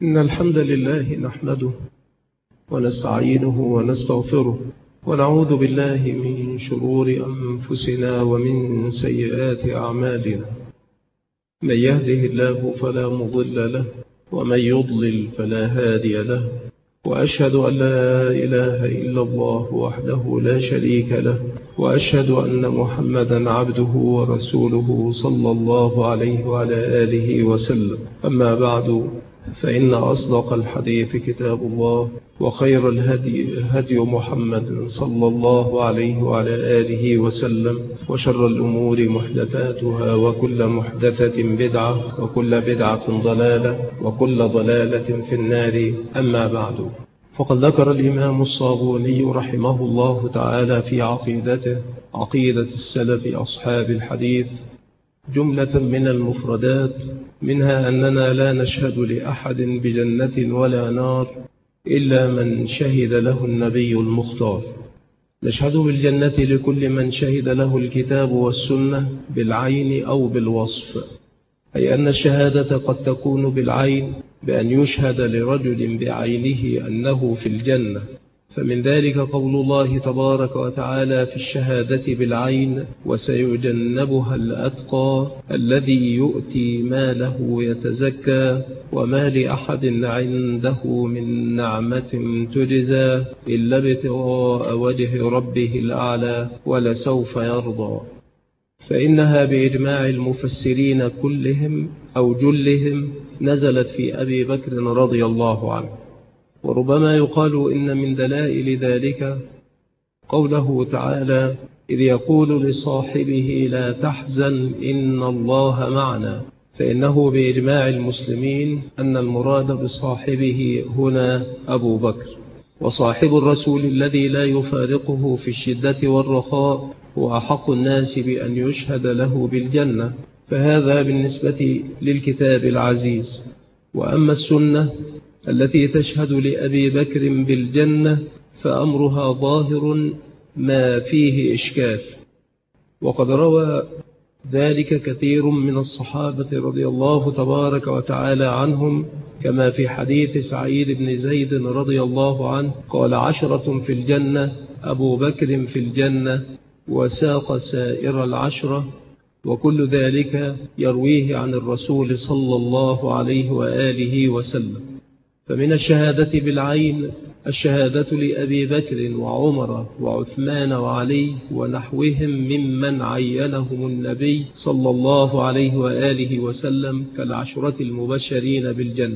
إن الحمد لله نحمده ونستعينه ونستغفره ونعوذ بالله من شرور أنفسنا ومن سيئات أعمالنا. من يهده الله فلا مضل له ومن يضلل فلا هادي له، وأشهد أن لا إله إلا الله وحده لا شريك له، وأشهد أن محمدا عبده ورسوله صلى الله عليه وعلى آله وسلم. أما بعد، فإن أصدق الحديث كتاب الله، وخير الهدي هدي محمد صلى الله عليه وعلى آله وسلم، وشر الأمور محدثاتها، وكل محدثة بدعة، وكل بدعة ضلالة، وكل ضلالة في النار. أما بعد، فقد ذكر الإمام الصابوني رحمه الله تعالى في عقيدته، عقيدة السلف أصحاب الحديث، جملة من المفردات، منها أننا لا نشهد لأحد بجنة ولا نار إلا من شهد له النبي المختار. نشهد بالجنة لكل من شهد له الكتاب والسنة بالعين أو بالوصف، أي أن الشهادة قد تكون بالعين بأن يشهد لرجل بعينه أنه في الجنة، فمن ذلك قول الله تبارك وتعالى في الشهادة بالعين: وسيجنبها الأتقى الذي يؤتي ماله يتزكى وما لأحد عنده من نعمة تجزى إلا ابتغاء وجه ربه الأعلى ولسوف يرضى. فإنها بإجماع المفسرين كلهم أو جلهم نزلت في أبي بكر رضي الله عنه. وربما يقال إن من دلائل ذلك قوله تعالى: إذ يقول لصاحبه لا تحزن إن الله معنا، فإنه بإجماع المسلمين أن المراد بصاحبه هنا أبو بكر، وصاحب الرسول الذي لا يفارقه في الشدة والرخاء هو أحق الناس بأن يشهد له بالجنة. فهذا بالنسبة للكتاب العزيز. وأما السنة التي تشهد لأبي بكر بالجنة فأمرها ظاهر ما فيه إشكال، وقد روى ذلك كثير من الصحابة رضي الله تبارك وتعالى عنهم، كما في حديث سعيد بن زيد رضي الله عنه قال: 10 في الجنة، أبو بكر في الجنة، وساق سائر العشرة، وكل ذلك يرويه عن الرسول صلى الله عليه وآله وسلم. فمن الشهادة بالعين الشهادة لأبي بكر وعمر وعثمان وعلي ونحوهم ممن عينهم النبي صلى الله عليه وآله وسلم كالعشرة المبشرين بالجنة.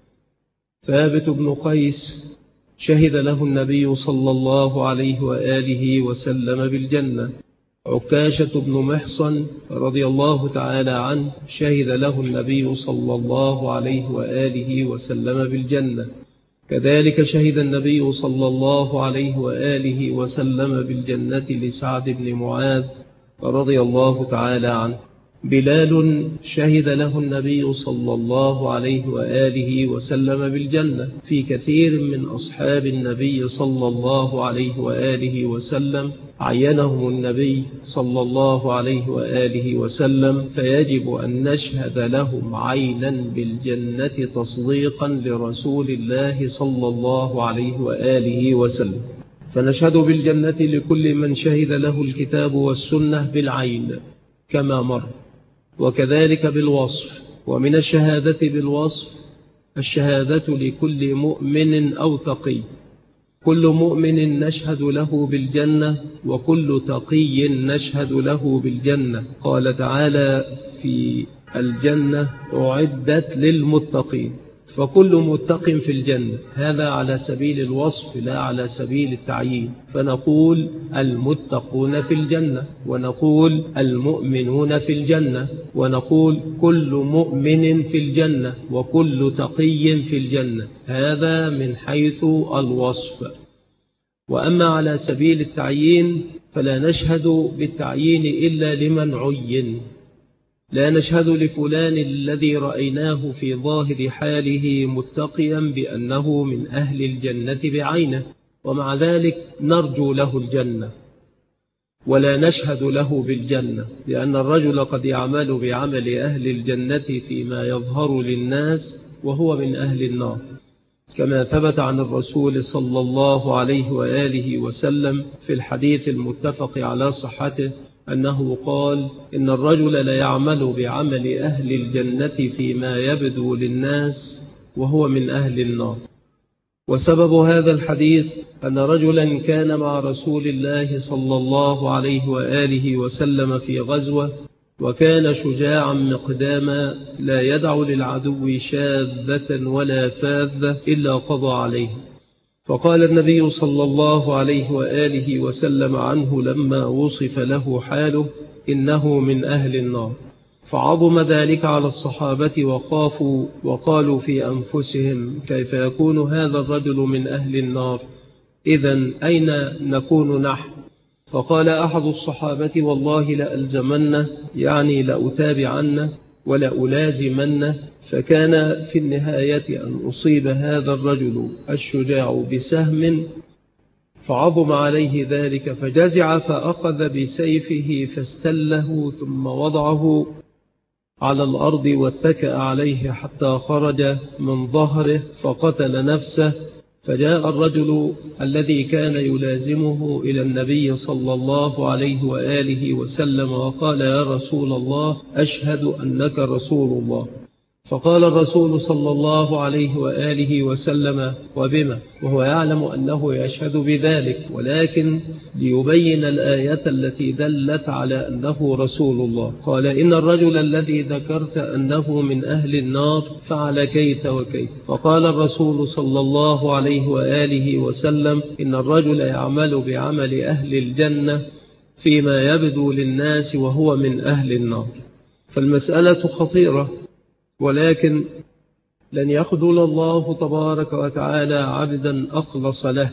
ثابت بن قيس شهد له النبي صلى الله عليه وآله وسلم بالجنة. عكاشة بن محصن رضي الله تعالى عنه شهد له النبي صلى الله عليه وآله وسلم بالجنة. كذلك شهد النبي صلى الله عليه وآله وسلم بالجنة لسعد بن معاذ رضي الله تعالى عنه. بلال شهد له النبي صلى الله عليه وآله وسلم بالجنة. في كثير من أصحاب النبي صلى الله عليه وآله وسلم عينهم النبي صلى الله عليه وآله وسلم، فيجب أن نشهد لهم عينا بالجنة تصديقا لرسول الله صلى الله عليه وآله وسلم. فنشهد بالجنة لكل من شهد له الكتاب والسنة بالعين كما مر، وكذلك بالوصف. ومن الشهادة بالوصف الشهادة لكل مؤمن أو تقي. كل مؤمن نشهد له بالجنة، وكل تقي نشهد له بالجنة. قال تعالى في الجنة: أعدت للمتقين. فكل متق في الجنة، هذا على سبيل الوصف لا على سبيل التعيين. فنقول المتقون في الجنة، ونقول المؤمنون في الجنة، ونقول كل مؤمن في الجنة، وكل تقي في الجنة. هذا من حيث الوصف. وأما على سبيل التعيين فلا نشهد بالتعيين إلا لمن عين. لا نشهد لفلان الذي رأيناه في ظاهر حاله متقيا بأنه من أهل الجنة بعينه، ومع ذلك نرجو له الجنة، ولا نشهد له بالجنة، لأن الرجل قد يعمل بعمل أهل الجنة فيما يظهر للناس وهو من أهل النار، كما ثبت عن الرسول صلى الله عليه وآله وسلم في الحديث المتفق على صحته أنه قال: إن الرجل ليعمل بعمل أهل الجنة فيما يبدو للناس وهو من أهل النار. وسبب هذا الحديث أن رجلا كان مع رسول الله صلى الله عليه وآله وسلم في غزوة، وكان شجاعا مقداما لا يدع للعدو شاذة ولا فاذة إلا قضى عليه. فقال النبي صلى الله عليه وآله وسلم عنه لما وصف له حاله: إنه من أهل النار. فعظم ذلك على الصحابة وخافوا وقالوا في أنفسهم: كيف يكون هذا الرجل من أهل النار؟ إذن أين نكون نحن؟ فقال أحد الصحابة: والله لألزمنه، يعني لأتابعنه ولألازمنه. فكان في النهاية أن أصيب هذا الرجل الشجاع بسهم، فعظم عليه ذلك فجزع، فأخذ بسيفه فاستله ثم وضعه على الأرض واتكأ عليه حتى خرج من ظهره فقتل نفسه. فجاء الرجل الذي كان يلازمه إلى النبي صلى الله عليه وآله وسلم وقال: يا رسول الله، أشهد أنك رسول الله. فقال الرسول صلى الله عليه وآله وسلم: وبما؟ وهو يعلم أنه يشهد بذلك، ولكن ليبين الآية التي دلت على أنه رسول الله. قال: إن الرجل الذي ذكرت أنه من أهل النار فعل كيت وكيت. فقال الرسول صلى الله عليه وآله وسلم: إن الرجل يعمل بعمل أهل الجنة فيما يبدو للناس وهو من أهل النار. فالمسألة خطيرة، ولكن لن يخذل الله تبارك وتعالى عبدا أخلص له.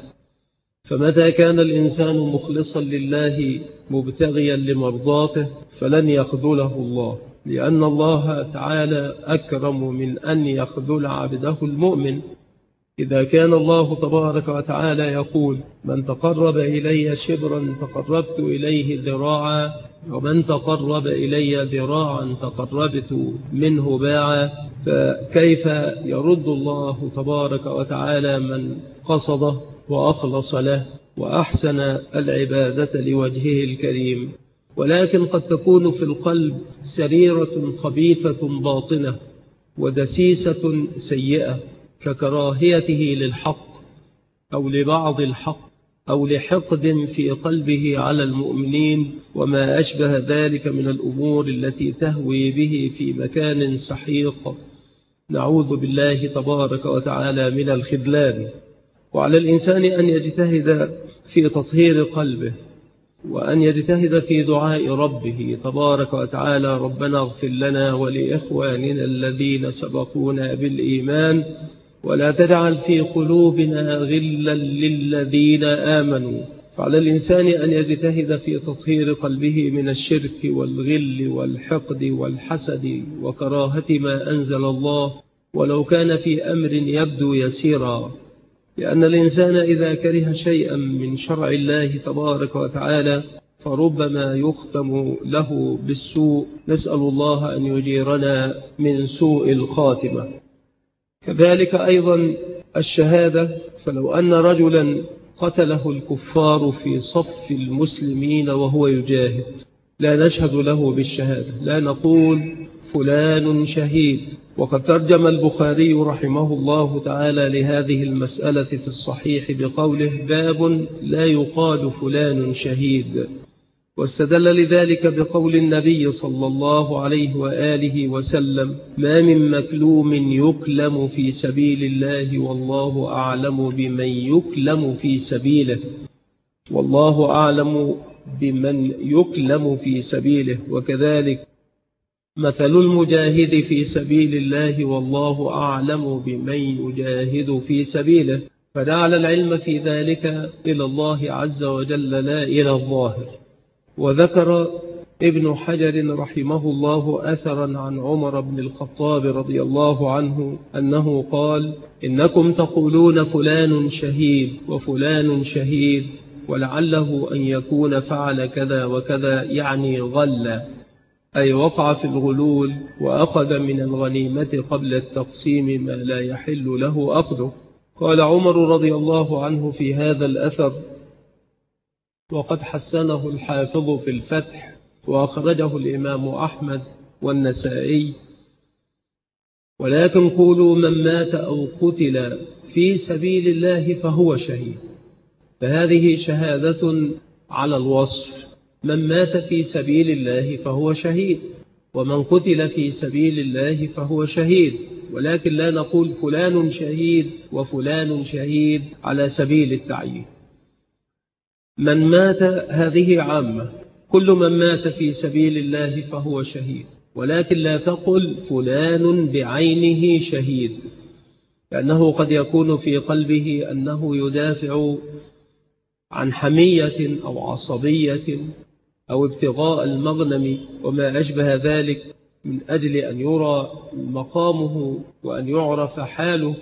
فمتى كان الإنسان مخلصا لله مبتغيا لمرضاته فلن يخذله الله، لأن الله تعالى أكرم من أن يخذل عبده المؤمن. إذا كان الله تبارك وتعالى يقول: من تقرب إلي شبرا تقربت إليه ذراعا، ومن تقرب إلي ذراعا تقربت منه باعا، فكيف يرد الله تبارك وتعالى من قصده وأخلص له وأحسن العبادة لوجهه الكريم؟ ولكن قد تكون في القلب سريرة خبيثة باطنة ودسيسة سيئة، ككراهيته للحق أو لبعض الحق أو لحقد في قلبه على المؤمنين وما أشبه ذلك من الأمور التي تهوي به في مكان سحيق. نعوذ بالله تبارك وتعالى من الخذلان. وعلى الإنسان أن يجتهد في تطهير قلبه، وأن يجتهد في دعاء ربه تبارك وتعالى: ربنا اغفر لنا ولإخواننا الذين سبقونا بالإيمان ولا تجعل في قلوبنا غلا للذين آمنوا. فعلى الإنسان أن يجتهد في تطهير قلبه من الشرك والغل والحقد والحسد وكراهة ما أنزل الله، ولو كان في أمر يبدو يسيرا، لأن الإنسان إذا كره شيئا من شرع الله تبارك وتعالى فربما يختم له بالسوء. نسأل الله أن يجيرنا من سوء الخاتمة. كذلك أيضا الشهادة، فلو أن رجلا قتله الكفار في صف المسلمين وهو يجاهد لا نشهد له بالشهادة، لا نقول فلان شهيد. وقد ترجم البخاري رحمه الله تعالى لهذه المسألة في الصحيح بقوله: باب لا يقال فلان شهيد. واستدل لذلك بقول النبي صلى الله عليه وآله وسلم: ما من مكلوم يكلم في سبيل الله والله أعلم بمن يكلم في سبيله، والله أعلم بمن يكلم في سبيله. وكذلك مثل المجاهد في سبيل الله والله أعلم بمن يجاهد في سبيله. فجعل العلم في ذلك إلى الله عز وجل لا إلى الظاهر. وذكر ابن حجر رحمه الله أثرا عن عمر بن الخطاب رضي الله عنه أنه قال: إنكم تقولون فلان شهيد وفلان شهيد، ولعله أن يكون فعل كذا وكذا، يعني غل. أي وقع في الغلول وأخذ من الغنيمة قبل التقسيم ما لا يحل له أخذه. قال عمر رضي الله عنه في هذا الأثر، وقد حسنه الحافظ في الفتح وأخرجه الإمام أحمد والنسائي: ولكن قولوا من مات أو قتل في سبيل الله فهو شهيد. فهذه شهادة على الوصف، من مات في سبيل الله فهو شهيد، ومن قتل في سبيل الله فهو شهيد، ولكن لا نقول فلان شهيد وفلان شهيد على سبيل التعيين. من مات هذه عامة، كل من مات في سبيل الله فهو شهيد، ولكن لا تقل فلان بعينه شهيد، لأنه قد يكون في قلبه أنه يدافع عن حمية أو عصبية أو ابتغاء المغنم وما أشبه ذلك، من أجل أن يرى مقامه وأن يعرف حاله.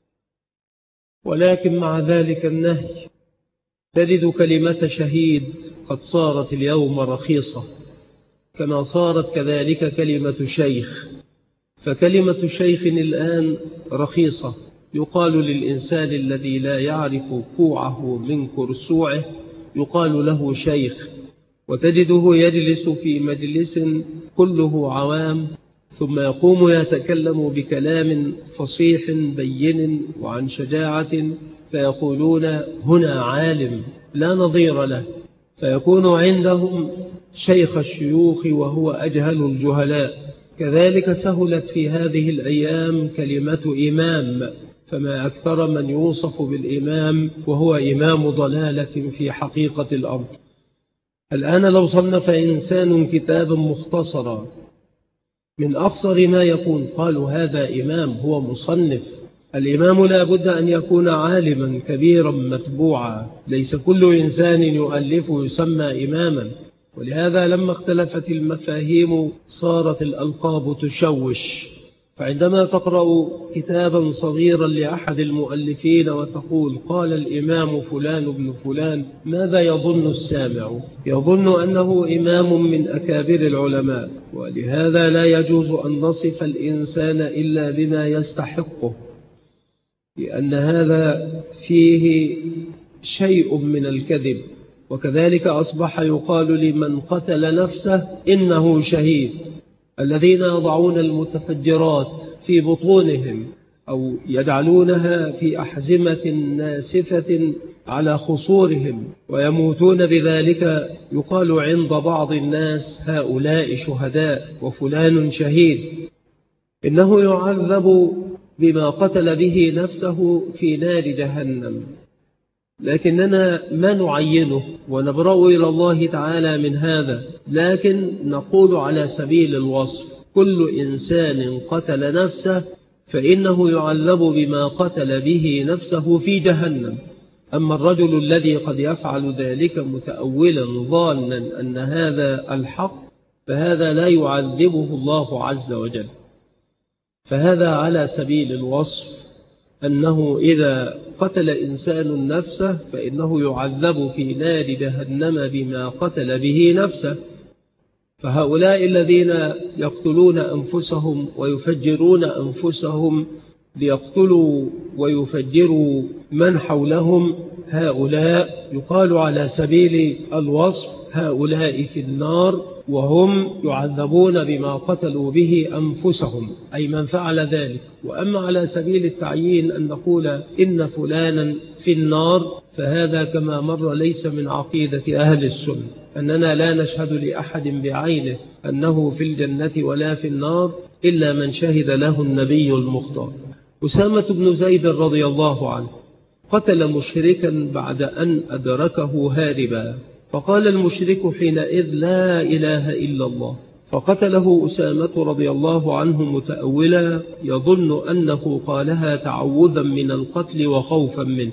ولكن مع ذلك النهي تجد كلمة شهيد قد صارت اليوم رخيصة، كما صارت كذلك كلمة شيخ. فكلمة شيخ الآن رخيصة، يقال للإنسان الذي لا يعرف كوعه من كرسوعه يقال له شيخ، وتجده يجلس في مجلس كله عوام ثم يقوم يتكلم بكلام فصيح بين وعن شجاعة، فيقولون هنا عالم لا نظير له، فيكون عندهم شيخ الشيوخ وهو أجهل الجهلاء. كذلك سهلت في هذه الأيام كلمة إمام، فما أكثر من يوصف بالإمام وهو إمام ضلالة في حقيقة الأمر. الآن لو صنف إنسان كتابا مختصرا من أقصر ما يكون قالوا هذا إمام، هو مصنف. الإمام لا بد أن يكون عالما كبيرا متبوعا، ليس كل إنسان يؤلف يسمى إماما. ولهذا لما اختلفت المفاهيم صارت الألقاب تشوش. فعندما تقرأ كتابا صغيرا لأحد المؤلفين وتقول قال الإمام فلان بن فلان، ماذا يظن السامع؟ يظن أنه إمام من أكابر العلماء. ولهذا لا يجوز أن نصف الإنسان إلا بما يستحقه، لأن هذا فيه شيء من الكذب. وكذلك أصبح يقال لمن قتل نفسه إنه شهيد. الذين يضعون المتفجرات في بطونهم أو يجعلونها في أحزمة ناسفة على خصورهم ويموتون بذلك، يقال عند بعض الناس هؤلاء شهداء وفلان شهيد. إنه يعذب بما قتل به نفسه في نار جهنم، لكننا ما نعينه ونبرأ إلى الله تعالى من هذا، لكن نقول على سبيل الوصف كل إنسان قتل نفسه فإنه يعذب بما قتل به نفسه في جهنم. أما الرجل الذي قد يفعل ذلك متأولا ظانا أن هذا الحق فهذا لا يعذبه الله عز وجل. فهذا على سبيل الوصف، أنه إذا قتل إنسان نفسه فإنه يعذب في نار جهنم بما قتل به نفسه. فهؤلاء الذين يقتلون أنفسهم ويفجرون أنفسهم ليقتلوا ويفجروا من حولهم، هؤلاء يقال على سبيل الوصف هؤلاء في النار، وهم يعذبون بما قتلوا به أنفسهم، أي من فعل ذلك. وأما على سبيل التعيين أن نقول إن فلانا في النار، فهذا كما مر ليس من عقيدة أهل السنة، أننا لا نشهد لأحد بعينه أنه في الجنة ولا في النار إلا من شهد له النبي المختار. أسامة بن زيد رضي الله عنه قتل مشركا بعد أن أدركه هاربا، فقال المشرك حينئذ لا إله إلا الله، فقتله أسامة رضي الله عنه متأولا يظن أنه قالها تعوذا من القتل وخوفا منه.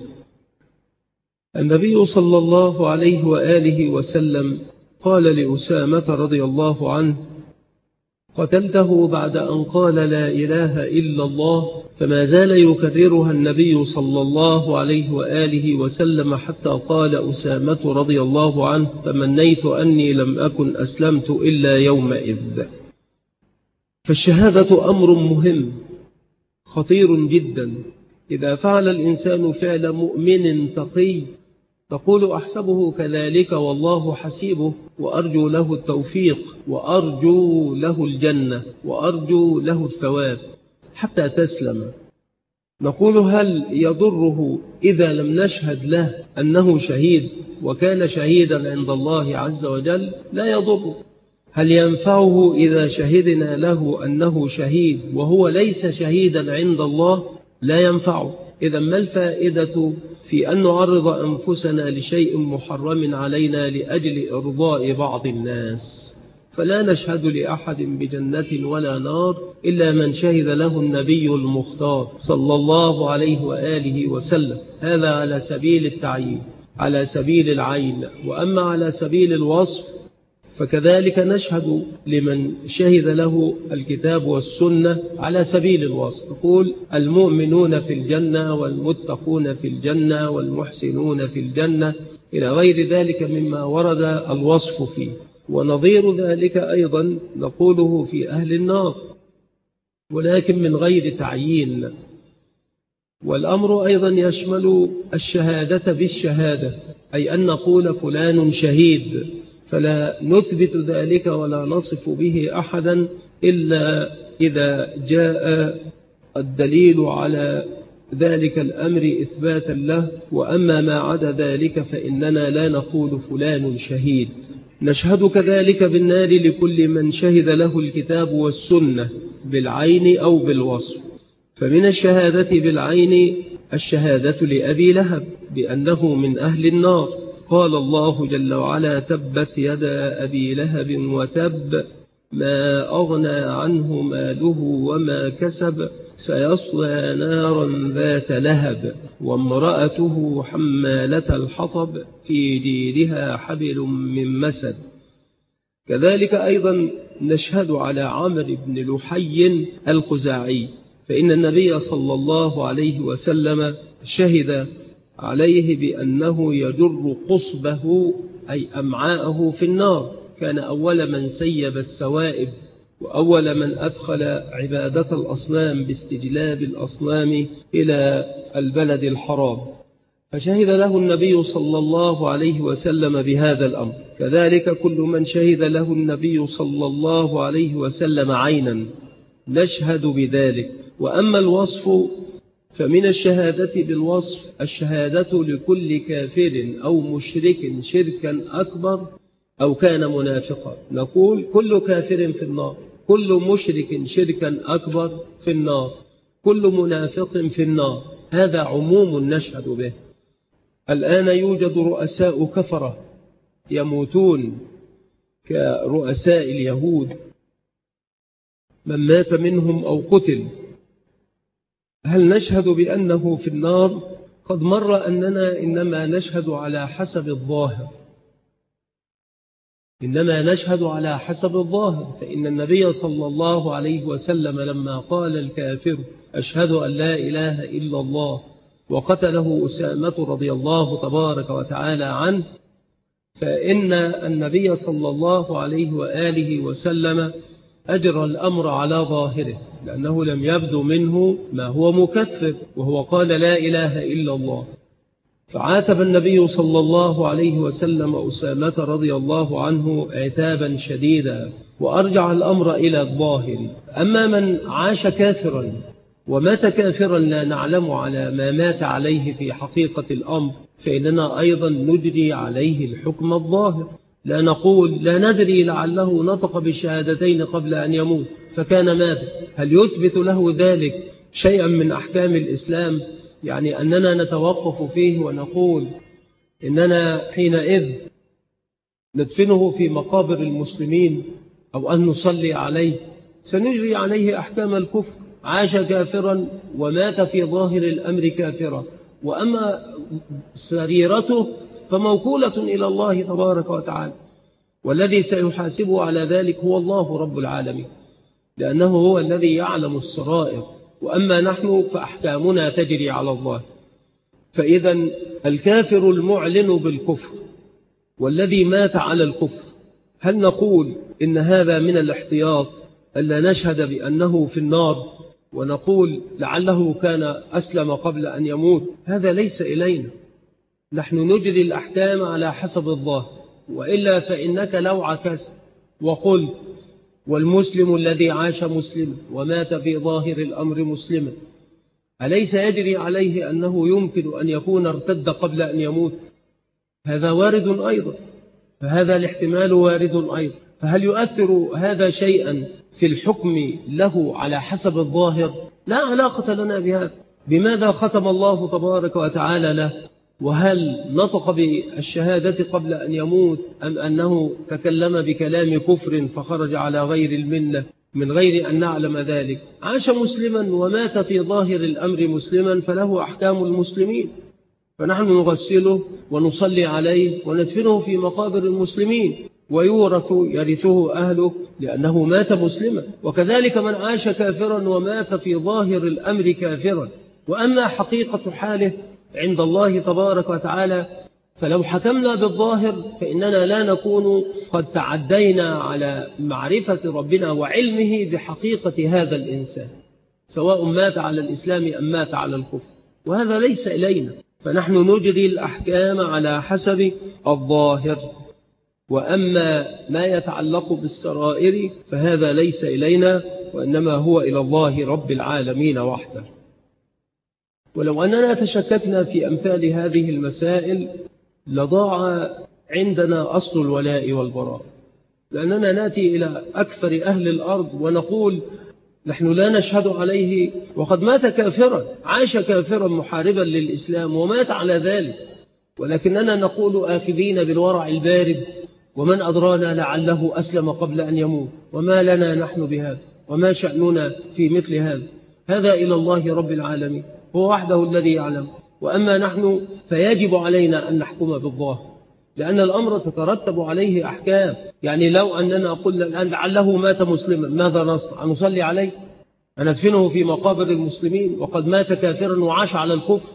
النبي صلى الله عليه وآله وسلم قال لأسامة رضي الله عنه قتلته بعد أن قال لا إله إلا الله، فما زال يكررها النبي صلى الله عليه وآله وسلم حتى قال أسامة رضي الله عنه: تمنيت أني لم أكن أسلمت إلا يومئذ. فالشهادة أمر مهم خطير جدا. إذا فعل الإنسان فعل مؤمن تقي تقول أحسبه كذلك والله حسيبه، وأرجو له التوفيق، وأرجو له الجنة، وأرجو له الثواب حتى تسلم. نقول: هل يضره إذا لم نشهد له أنه شهيد وكان شهيدا عند الله عز وجل؟ لا يضره. هل ينفعه إذا شهدنا له أنه شهيد وهو ليس شهيدا عند الله؟ لا ينفعه. إذا ما الفائدة في أن نعرض أنفسنا لشيء محرم علينا لأجل إرضاء بعض الناس؟ فلا نشهد لأحد بجنة ولا نار إلا من شهد له النبي المختار صلى الله عليه وآله وسلم. هذا على سبيل التعيين، على سبيل العين. وأما على سبيل الوصف فكذلك نشهد لمن شهد له الكتاب والسنة على سبيل الوصف. نقول: المؤمنون في الجنة، والمتقون في الجنة، والمحسنون في الجنة، إلى غير ذلك مما ورد الوصف فيه. ونظير ذلك أيضا نقوله في أهل النار، ولكن من غير تعيين. والأمر أيضا يشمل الشهادة بالشهادة، أي أن نقول فلان شهيد، فلا نثبت ذلك ولا نصف به أحدا إلا إذا جاء الدليل على ذلك الأمر إثباتا له. وأما ما عدا ذلك فإننا لا نقول فلان شهيد. نشهد كذلك بالنار لكل من شهد له الكتاب والسنة بالعين أو بالوصف. فمن الشهادة بالعين الشهادة لأبي لهب بأنه من أهل النار. قال الله جل وعلا: تبت يدا أبي لهب وتب، ما أغنى عنه ماله وما كسب، سيصلى نارا ذات لهب، وامرأته حمالة الحطب، في جيدها حبل من مسد. كذلك أيضا نشهد على عمرو بن لحي الخزاعي، فإن النبي صلى الله عليه وسلم شهد عليه بأنه يجر قصبه أي أمعاءه في النار. كان أول من سيب السوائب، وأول من أدخل عبادة الأصنام باستجلاب الأصنام إلى البلد الحرام، فشهد له النبي صلى الله عليه وسلم بهذا الأمر. كذلك كل من شهد له النبي صلى الله عليه وسلم عينا نشهد بذلك. وأما الوصف فمن الشهادة بالوصف الشهادة لكل كافر أو مشرك شركا أكبر أو كان منافقا. نقول: كل كافر في النار، كل مشرك شركا أكبر في النار، كل منافق في النار. هذا عموم نشهد به. الآن يوجد رؤساء كفرة يموتون كرؤساء اليهود، من مات منهم أو قتل، هل نشهد بأنه في النار؟ قد مر أننا إنما نشهد على حسب الظاهر، إنما نشهد على حسب الظاهر. فإن النبي صلى الله عليه وسلم لما قال الكافر: أشهد أن لا إله إلا الله، وقتله أسامة رضي الله تبارك وتعالى عنه، فإن النبي صلى الله عليه وآله وسلم أجرى الأمر على ظاهره، لأنه لم يبدو منه ما هو مكفر، وهو قال لا إله إلا الله. فعاتب النبي صلى الله عليه وسلم أسامة رضي الله عنه عتابا شديدا، وأرجع الأمر إلى الظاهر. أما من عاش كافرا ومات كافرا لا نعلم على ما مات عليه في حقيقة الأمر، فإننا أيضا نجري عليه الحكم الظاهر. لا نقول لا ندري لعله نطق بالشهادتين قبل أن يموت فكان مات. هل يثبت له ذلك شيئا من أحكام الإسلام؟ يعني أننا نتوقف فيه ونقول إننا حينئذ ندفنه في مقابر المسلمين أو أن نصلي عليه؟ سنجري عليه أحكام الكفر. عاش كافرا ومات في ظاهر الأمر كافرا، وأما سريرته فموكولة إلى الله تبارك وتعالى، والذي سيحاسبه على ذلك هو الله رب العالمين. لأنه هو الذي يعلم السرائر، وأما نحن فأحكامنا تجري على الله. فإذا الكافر المعلن بالكفر والذي مات على الكفر، هل نقول إن هذا من الاحتياط ألا نشهد بأنه في النار ونقول لعله كان أسلم قبل أن يموت؟ هذا ليس إلينا، نحن نجري الأحكام على حسب الظاهر. وإلا فإنك لو عكست وقلت والمسلم الذي عاش مسلما ومات في ظاهر الأمر مسلما، أليس يجري عليه أنه يمكن أن يكون ارتد قبل أن يموت؟ هذا وارد أيضا، فهذا الاحتمال وارد أيضا. فهل يؤثر هذا شيئا في الحكم له على حسب الظاهر؟ لا علاقة لنا بهذا. بماذا ختم الله تبارك وتعالى له؟ وهل نطق بالشهادة قبل أن يموت أم أنه تكلم بكلام كفر فخرج على غير الملة من غير أن نعلم ذلك؟ عاش مسلما ومات في ظاهر الأمر مسلما فله أحكام المسلمين، فنحن نغسله ونصلي عليه وندفنه في مقابر المسلمين يرثه أهله لأنه مات مسلما. وكذلك من عاش كافرا ومات في ظاهر الأمر كافرا. وأما حقيقة حاله عند الله تبارك وتعالى، فلو حكمنا بالظاهر فإننا لا نكون قد تعدينا على معرفة ربنا وعلمه بحقيقة هذا الإنسان، سواء مات على الإسلام أم مات على الكفر، وهذا ليس إلينا. فنحن نجري الأحكام على حسب الظاهر. وأما ما يتعلق بالسرائر فهذا ليس إلينا، وإنما هو إلى الله رب العالمين وحده. ولو أننا تشككنا في أمثال هذه المسائل لضاع عندنا أصل الولاء والبراء، لأننا نأتي إلى أكثر أهل الأرض ونقول نحن لا نشهد عليه وقد مات كافرا، عاش كافرا محاربا للإسلام ومات على ذلك، ولكننا نقول آخذين بالورع البارد ومن أدرانا لعله أسلم قبل أن يموت، وما لنا نحن بهذا، وما شأننا في مثل هذا. هذا إلى الله رب العالمين، هو وحده الذي يعلم. وأما نحن فيجب علينا أن نحكم بالظاهر، لأن الأمر تترتب عليه أحكام. يعني لو أننا قلنا الآن لعله مات مسلما، ماذا نصنع؟ نصلي عليه؟ ندفنه في مقابر المسلمين وقد مات كافرا وعاش على الكفر؟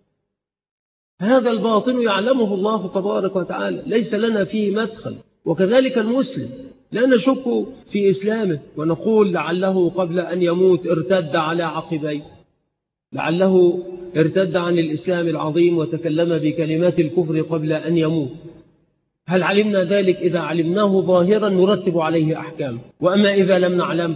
هذا الباطن يعلمه الله تبارك وتعالى، ليس لنا فيه مدخل. وكذلك المسلم لا نشك في إسلامه ونقول لعله قبل أن يموت ارتد على عقبيه، لعله ارتد عن الإسلام العظيم وتكلم بكلمات الكفر قبل أن يموت. هل علمنا ذلك؟ إذا علمناه ظاهرا نرتب عليه أحكام. وأما إذا لم نعلم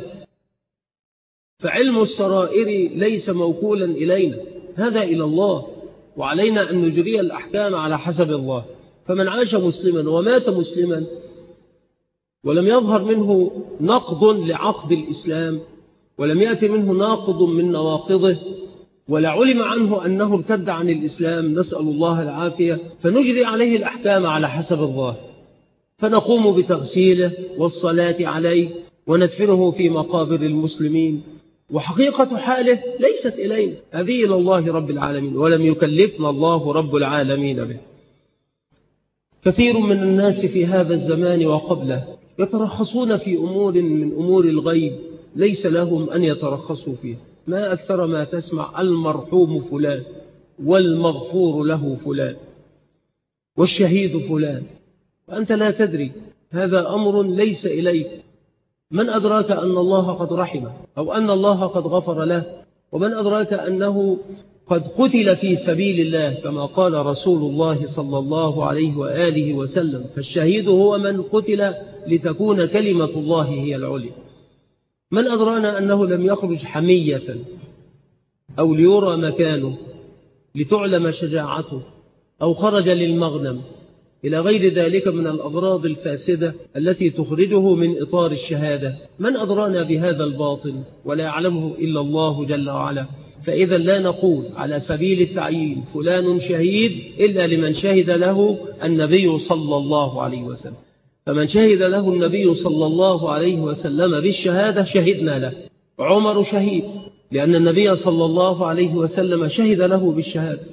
فعلم السرائر ليس موكولا إلينا، هذا إلى الله، وعلينا أن نجري الأحكام على حسب الله. فمن عاش مسلما ومات مسلما ولم يظهر منه نقض لعقد الإسلام ولم يأتي منه ناقض من نواقضه ولا علم عنه أنه ارتد عن الإسلام، نسأل الله العافية، فنجري عليه الأحكام على حسب الظاهر، فنقوم بتغسيله والصلاة عليه وندفنه في مقابر المسلمين، وحقيقة حاله ليست إلينا، هذه إلى الله رب العالمين، ولم يكلفنا الله رب العالمين به. كثير من الناس في هذا الزمان وقبله يترخصون في أمور من أمور الغيب ليس لهم أن يترخصوا فيه. ما أكثر ما تسمع المرحوم فلان والمغفور له فلان والشهيد فلان، وأنت لا تدري، هذا أمر ليس إليك. من أدراك أن الله قد رحمه أو أن الله قد غفر له؟ ومن أدراك أنه قد قتل في سبيل الله كما قال رسول الله صلى الله عليه وآله وسلم: فالشهيد هو من قتل لتكون كلمة الله هي العليا. من أدرانا أنه لم يخرج حمية أو ليرى مكانه لتعلم شجاعته أو خرج للمغنم إلى غير ذلك من الأغراض الفاسدة التي تخرجه من إطار الشهادة؟ من أدرانا بهذا الباطن؟ ولا يعلمه إلا الله جل وعلا. فإذا لا نقول على سبيل التعيين فلان شهيد إلا لمن شهد له النبي صلى الله عليه وسلم. فمن شهد له النبي صلى الله عليه وسلم بالشهادة شهدنا له. عمر شهيد لأن النبي صلى الله عليه وسلم شهد له بالشهادة،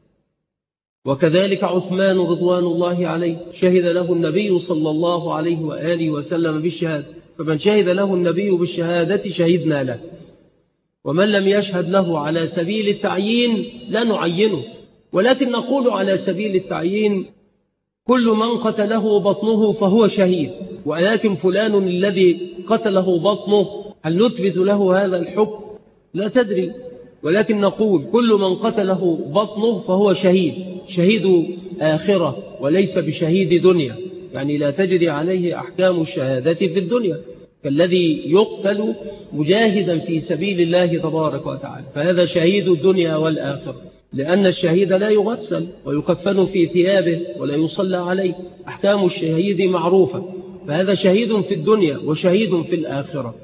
وكذلك عثمان رضوان الله عليه شهد له النبي صلى الله عليه وآله وسلم بالشهادة. فمن شهد له النبي بالشهادة شهدنا له، ومن لم يشهد له على سبيل التعيين لا نعينه، ولكن نقول على سبيل التعيين كل من قتله بطنه فهو شهيد. ولكن فلان الذي قتله بطنه هل نثبت له هذا الحكم؟ لا تدري، ولكن نقول كل من قتله بطنه فهو شهيد، شهيد آخرة وليس بشهيد دنيا، يعني لا تجري عليه أحكام الشهادة في الدنيا كالذي يقتل مجاهدا في سبيل الله تبارك وتعالى، فهذا شهيد الدنيا والآخرة، لأن الشهيد لا يغسل ويكفن في ثيابه ولا يصلى عليه، أحكام الشهيد معروفة، فهذا شهيد في الدنيا وشهيد في الآخرة.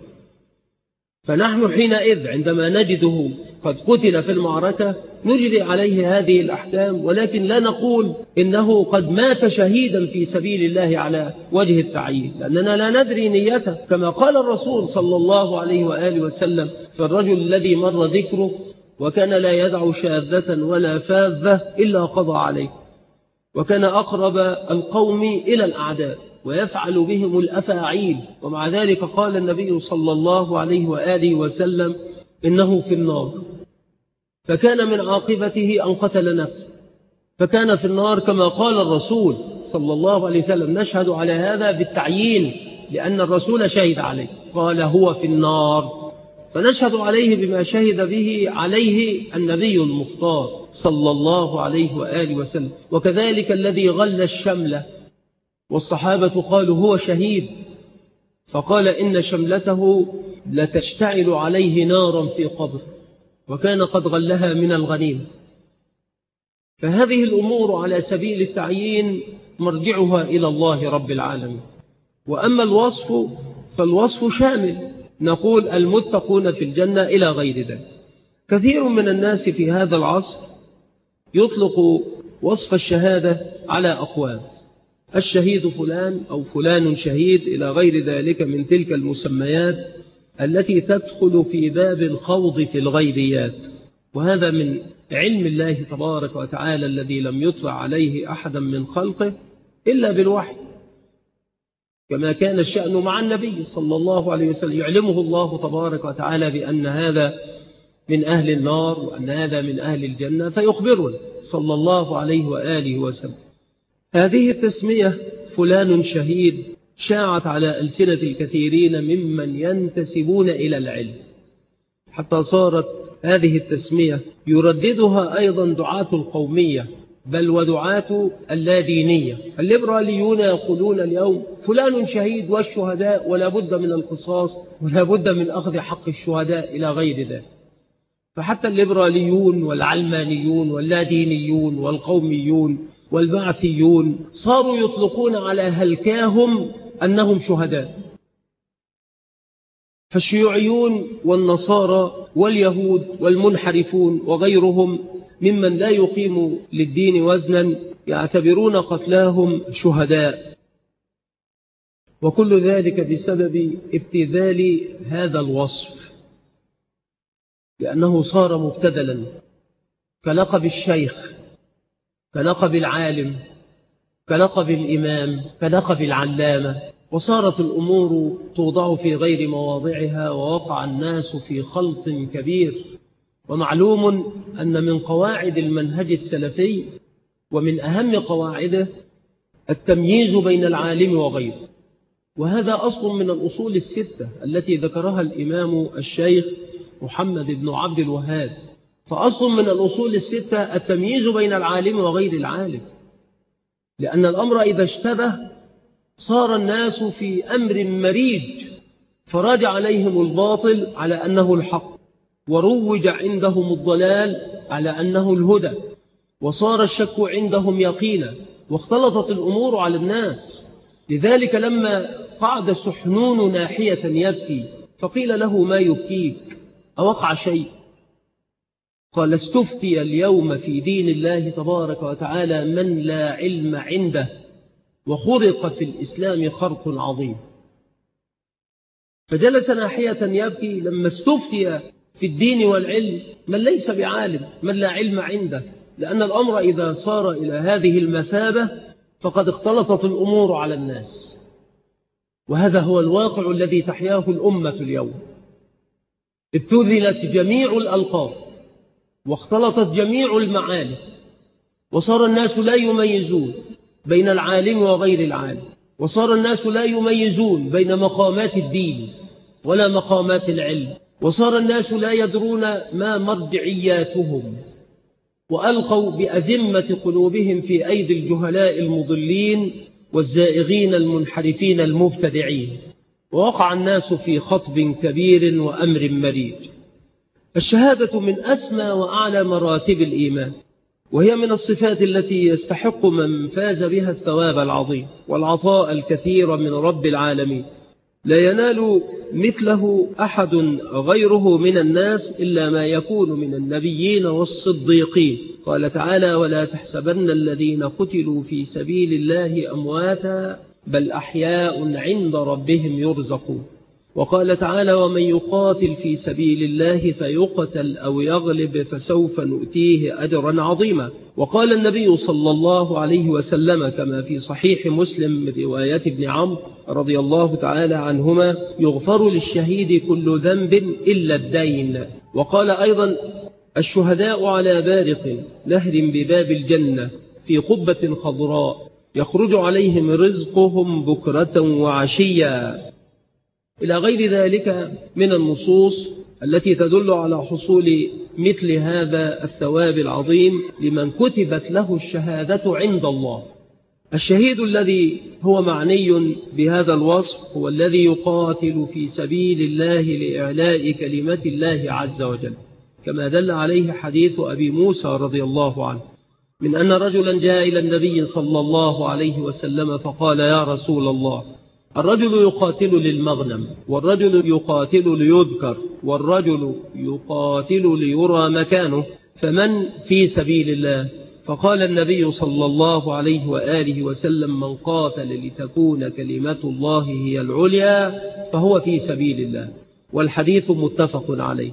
فنحن حينئذ عندما نجده قد قتل في المعركة نجري عليه هذه الأحكام، ولكن لا نقول إنه قد مات شهيدا في سبيل الله على وجه التعيين، لأننا لا ندري نيته، كما قال الرسول صلى الله عليه وآله وسلم في الرجل الذي مر ذكره وكان لا يدع شاذة ولا فاذة إلا قضى عليه، وكان أقرب القوم إلى الأعداء ويفعل بهم الأفاعيل، ومع ذلك قال النبي صلى الله عليه وآله وسلم إنه في النار، فكان من عاقبته أن قتل نفسه، فكان في النار كما قال الرسول صلى الله عليه وسلم. نشهد على هذا بالتعيين لأن الرسول شهد عليه، قال هو في النار، فنشهد عليه بما شهد به عليه النبي المختار صلى الله عليه وآله وسلم. وكذلك الذي غل الشملة والصحابة قالوا هو شهيد، فقال إن شملته لتشتعل عليه نارا في قبر، وكان قد غلها من الغنيمة. فهذه الأمور على سبيل التعيين مرجعها إلى الله رب العالمين. وأما الوصف فالوصف شامل، نقول المتقون في الجنة إلى غير ذلك. كثير من الناس في هذا العصر يطلق وصف الشهادة على أقوام، الشهيد فلان أو فلان شهيد إلى غير ذلك من تلك المسميات التي تدخل في باب الخوض في الغيبيات، وهذا من علم الله تبارك وتعالى الذي لم يطلع عليه أحدا من خلقه إلا بالوحي، كما كان الشأن مع النبي صلى الله عليه وسلم، يعلمه الله تبارك وتعالى بأن هذا من أهل النار وأن هذا من أهل الجنة، فيخبرنا صلى الله عليه وآله وسلم. هذه التسمية فلان شهيد شاعت على ألسنة الكثيرين ممن ينتسبون إلى العلم، حتى صارت هذه التسمية يرددها أيضا دعاة القومية بل ودعاة اللادينية. الليبراليون يقولون اليوم فلان شهيد والشهداء ولا بد من القصاص ولا بد من أخذ حق الشهداء إلى غير ذلك. فحتى الليبراليون والعلمانيون واللادينيون والقوميون والبعثيون صاروا يطلقون على هلكاهم أنهم شهداء. فالشيوعيون والنصارى واليهود والمنحرفون وغيرهم ممن لا يقيم للدين وزنا يعتبرون قتلاهم شهداء، وكل ذلك بسبب ابتذال هذا الوصف، لأنه صار مبتذلا كلقب الشيخ، كلقب العالم، كلقب الإمام، كلقب العلامة، وصارت الأمور توضع في غير مواضعها ووقع الناس في خلط كبير. ومعلوم أن من قواعد المنهج السلفي ومن أهم قواعده التمييز بين العالم وغيره، وهذا أصل من الأصول الستة التي ذكرها الإمام الشيخ محمد بن عبد الوهاب. فأصل من الأصول الستة التمييز بين العالم وغير العالم، لأن الأمر إذا اشتبه صار الناس في أمر مريج، فراد عليهم الباطل على أنه الحق، وروج عندهم الضلال على أنه الهدى، وصار الشك عندهم يقينا، واختلطت الأمور على الناس. لذلك لما قعد سحنون ناحية يبكي فقيل له ما يبكيك؟ أوقع شيء؟ قال استفتي اليوم في دين الله تبارك وتعالى من لا علم عنده، وخرق في الإسلام خرق عظيم. فجلس ناحية يبكي لما استفتي في الدين والعلم من ليس بعالم، من لا علم عنده، لأن الأمر إذا صار إلى هذه المثابة فقد اختلطت الأمور على الناس. وهذا هو الواقع الذي تحياه الأمة اليوم. ابتذلت جميع الألقاب واختلطت جميع المعاني، وصار الناس لا يميزون بين العالم وغير العالم، وصار الناس لا يميزون بين مقامات الدين ولا مقامات العلم، وصار الناس لا يدرون ما مرجعياتهم، وألقوا بأزمة قلوبهم في أيدي الجهلاء المضلين والزائغين المنحرفين المبتدعين، ووقع الناس في خطب كبير وأمر مريج. الشهادة من أسمى وأعلى مراتب الإيمان، وهي من الصفات التي يستحق من فاز بها الثواب العظيم والعطاء الكثير من رب العالمين. لا ينال مثله أحد غيره من الناس إلا ما يكون من النبيين والصديقين. قال تعالى: ولا تحسبن الذين قتلوا في سبيل الله أمواتا بل أحياء عند ربهم يرزقون. وقال تعالى: ومن يقاتل في سبيل الله فيقتل أو يغلب فسوف نؤتيه أجرا عظيما. وقال النبي صلى الله عليه وسلم كما في صحيح مسلم من رواية ابن عمرو رضي الله تعالى عنهما: يغفر للشهيد كل ذنب إلا الدين. وقال أيضا: الشهداء على بارق نهر بباب الجنة في قبة خضراء يخرج عليهم رزقهم بكرة وعشيا، إلى غير ذلك من النصوص التي تدل على حصول مثل هذا الثواب العظيم لمن كتبت له الشهادة عند الله. الشهيد الذي هو معني بهذا الوصف هو الذي يقاتل في سبيل الله لإعلاء كلمة الله عز وجل، كما دل عليه حديث أبي موسى رضي الله عنه من أن رجلا جاء إلى النبي صلى الله عليه وسلم فقال: يا رسول الله، الرجل يقاتل للمغنم، والرجل يقاتل ليذكر، والرجل يقاتل ليرى مكانه، فمن في سبيل الله؟ فقال النبي صلى الله عليه وآله وسلم: من قاتل لتكون كلمة الله هي العليا فهو في سبيل الله. والحديث متفق عليه.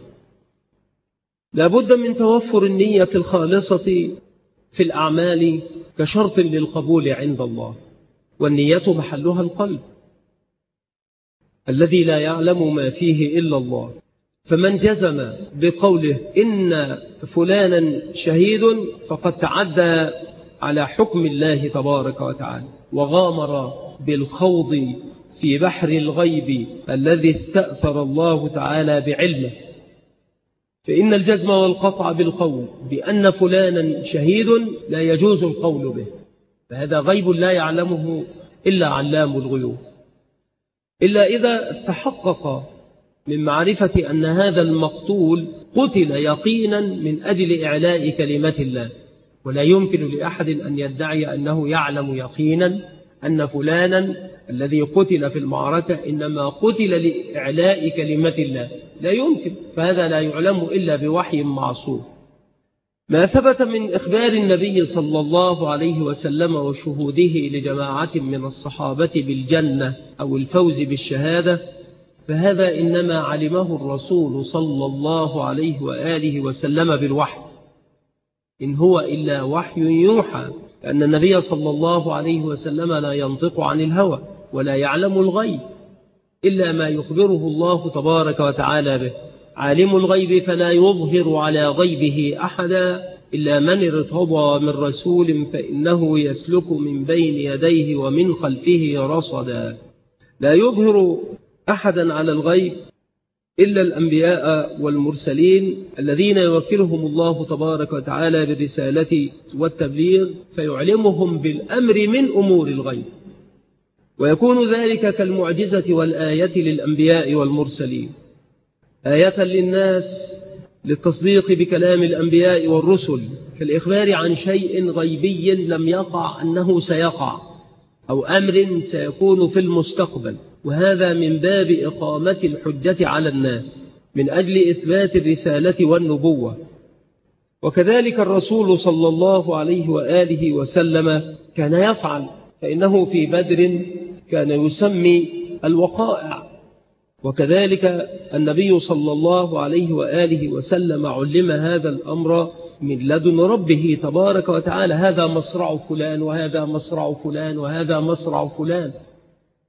لا بد من توفر النية الخالصة في الأعمال كشرط للقبول عند الله، والنية محلها القلب الذي لا يعلم ما فيه إلا الله. فمن جزم بقوله إن فلانا شهيد فقد تعدى على حكم الله تبارك وتعالى، وغامر بالخوض في بحر الغيب الذي استأثر الله تعالى بعلمه. فإن الجزم والقطع بالقول بأن فلانا شهيد لا يجوز القول به، فهذا غيب لا يعلمه إلا علام الغيوب، إلا إذا تحقق من معرفة أن هذا المقتول قتل يقينا من أجل إعلاء كلمة الله. ولا يمكن لأحد أن يدعي أنه يعلم يقينا أن فلانا الذي قتل في المعركة إنما قتل لإعلاء كلمة الله، لا يمكن، فهذا لا يعلم إلا بوحي معصوم. ما ثبت من إخبار النبي صلى الله عليه وسلم وشهوده لجماعة من الصحابة بالجنة أو الفوز بالشهادة، فهذا إنما علمه الرسول صلى الله عليه وآله وسلم بالوحي، إن هو إلا وحي يوحى، لأن النبي صلى الله عليه وسلم لا ينطق عن الهوى ولا يعلم الغيب إلا ما يخبره الله تبارك وتعالى به. عالم الغيب فلا يظهر على غيبه أحدا إلا من ارتضى من رسول فإنه يسلك من بين يديه ومن خلفه رصدا. لا يظهر أحدا على الغيب إلا الأنبياء والمرسلين الذين يوكلهم الله تبارك وتعالى بالرسالة والتبليغ فيعلمهم بالأمر من أمور الغيب، ويكون ذلك كالمعجزة والآية للأنبياء والمرسلين، آية للناس للتصديق بكلام الأنبياء والرسل، كالإخبار عن شيء غيبي لم يقع أنه سيقع، أو أمر سيكون في المستقبل، وهذا من باب إقامة الحجة على الناس من أجل إثبات الرسالة والنبوة. وكذلك الرسول صلى الله عليه وآله وسلم كان يفعل، فإنه في بدر كان يسمي الوقائع، وكذلك النبي صلى الله عليه وآله وسلم علم هذا الأمر من لدن ربه تبارك وتعالى، هذا مصرع فلان وهذا مصرع فلان وهذا مصرع فلان،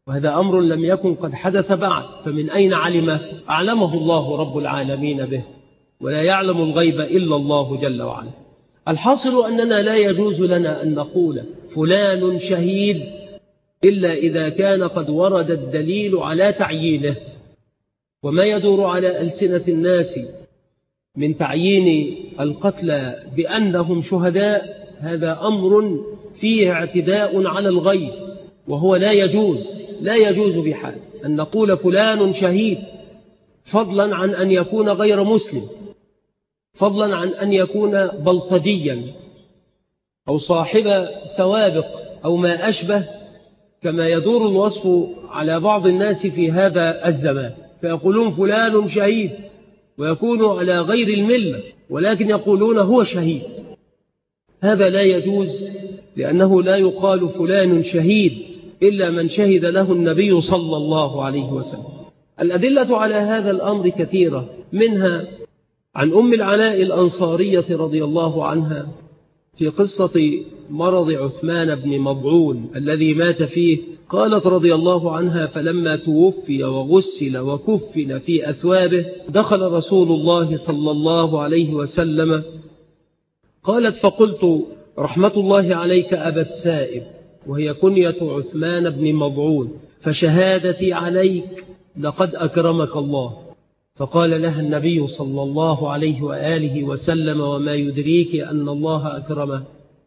وهذا أمر لم يكن قد حدث بعد، فمن أين علم؟ أعلمه الله رب العالمين به، ولا يعلم الغيب إلا الله جل وعلا. الحاصل أننا لا يجوز لنا أن نقول فلان شهيد إلا إذا كان قد ورد الدليل على تعيينه. وما يدور على ألسنة الناس من تعيين القتلى بأنهم شهداء هذا أمر فيه اعتداء على الغيب، وهو لا يجوز بحال أن نقول فلان شهيد، فضلا عن أن يكون غير مسلم، فضلا عن أن يكون بلطجيا أو صاحب سوابق أو ما أشبه، كما يدور الوصف على بعض الناس في هذا الزمان، فيقولون فلان شهيد ويكون على غير الملة ولكن يقولون هو شهيد. هذا لا يجوز، لأنه لا يقال فلان شهيد إلا من شهد له النبي صلى الله عليه وسلم. الأدلة على هذا الأمر كثيرة، منها عن أم العلاء الأنصارية رضي الله عنها في قصة مرض عثمان بن مضعون الذي مات فيه. قالت رضي الله عنها: فلما توفي وغسل وكفن في أثوابه دخل رسول الله صلى الله عليه وسلم. قالت: فقلت: رحمة الله عليك أبا السائب، وهي كنية عثمان بن مضعون، فشهادتي عليك لقد أكرمك الله. فقال لها النبي صلى الله عليه وآله وسلم: وما يدريك أن الله أكرمه؟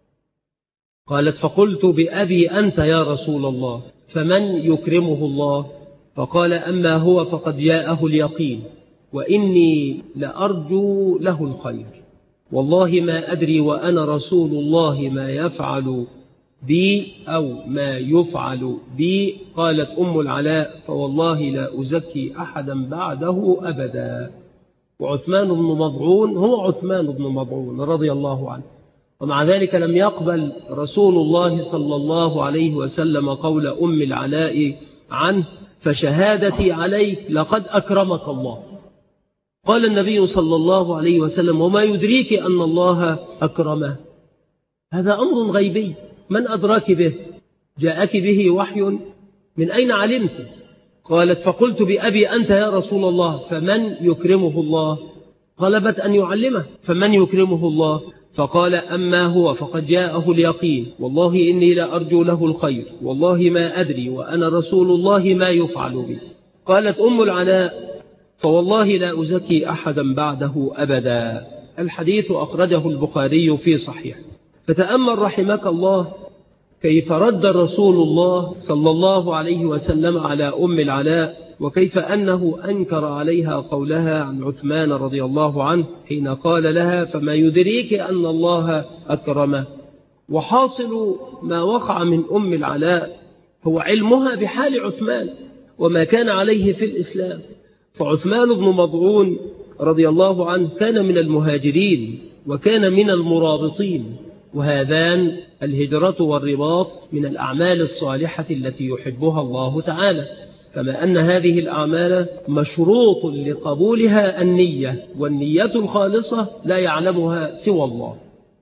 قالت: فقلت: بأبي أنت يا رسول الله، فمن يكرمه الله؟ فقال: أما هو فقد جاءه اليقين، وإني لأرجو له الخير، والله ما أدري وأنا رسول الله ما يفعل بي أو ما يفعل بي. قالت أم العلاء: فوالله لا أزكي أحدا بعده أبدا. وعثمان بن مضعون هو عثمان بن مضعون رضي الله عنه، ومع ذلك لم يقبل رسول الله صلى الله عليه وسلم قول أم العلاء عنه: فشهادتي عليك لقد أكرمك الله. قال النبي صلى الله عليه وسلم: وما يدريك أن الله أكرمه؟ هذا أمر غيبي، من أدراك به؟ جاءك به وحي، من أين علمت؟ قالت: فقلت: بأبي أنت يا رسول الله، فمن يكرمه الله؟ طلبت أن يعلمه، فمن يكرمه الله؟ فقال: أما هو فقد جاءه اليقين، والله إني لا أرجو له الخير، والله ما أدري وأنا رسول الله ما يفعل بي. قالت أم العلاء: فوالله لا أزكي أحدا بعده أبدا. الحديث أخرجه البخاري في صحيح. فتأمل رحمك الله كيف رد رسول الله صلى الله عليه وسلم على أم العلاء، وكيف أنه أنكر عليها قولها عن عثمان رضي الله عنه حين قال لها: فما يدريك أن الله أكرمه. وحاصل ما وقع من أم العلاء هو علمها بحال عثمان وما كان عليه في الإسلام. فعثمان بن مضعون رضي الله عنه كان من المهاجرين وكان من المرابطين، وهذان الهجرة والرباط من الأعمال الصالحة التي يحبها الله تعالى، كما أن هذه الأعمال مشروط لقبولها النية، والنية الخالصة لا يعلمها سوى الله.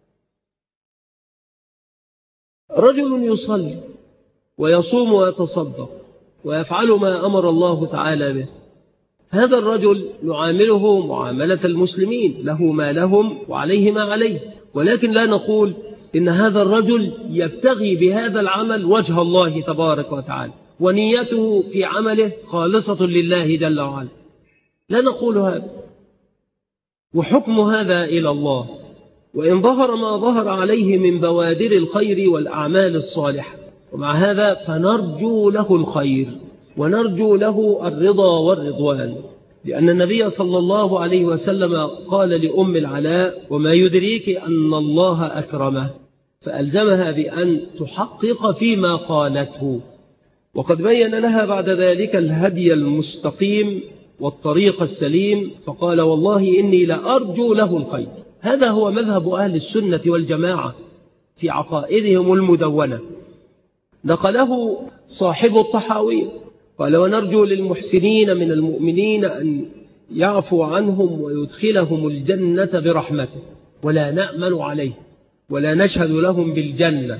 رجل يصلي ويصوم ويتصدق ويفعل ما أمر الله تعالى به، هذا الرجل نعامله معاملة المسلمين، له ما لهم وعليه ما عليه، ولكن لا نقول إن هذا الرجل يبتغي بهذا العمل وجه الله تبارك وتعالى ونيته في عمله خالصة لله جل وعلا، لا نقول هذا، وحكم هذا إلى الله. وإن ظهر ما ظهر عليه من بوادر الخير والأعمال الصالحة، ومع هذا فنرجو له الخير ونرجو له الرضا والرضوان، لأن النبي صلى الله عليه وسلم قال لأم العلاء: وما يدريك أن الله أكرمه، فألزمها بأن تحقق فيما قالته، وقد بين لها بعد ذلك الهدي المستقيم والطريق السليم، فقال: والله إني لأرجو له الخير. هذا هو مذهب أهل السنة والجماعة في عقائدهم المدونة، نقله صاحب الطحاوي قال: ونرجو للمحسنين من المؤمنين أن يعفو عنهم ويدخلهم الجنة برحمته، ولا نأمن عليه ولا نشهد لهم بالجنة،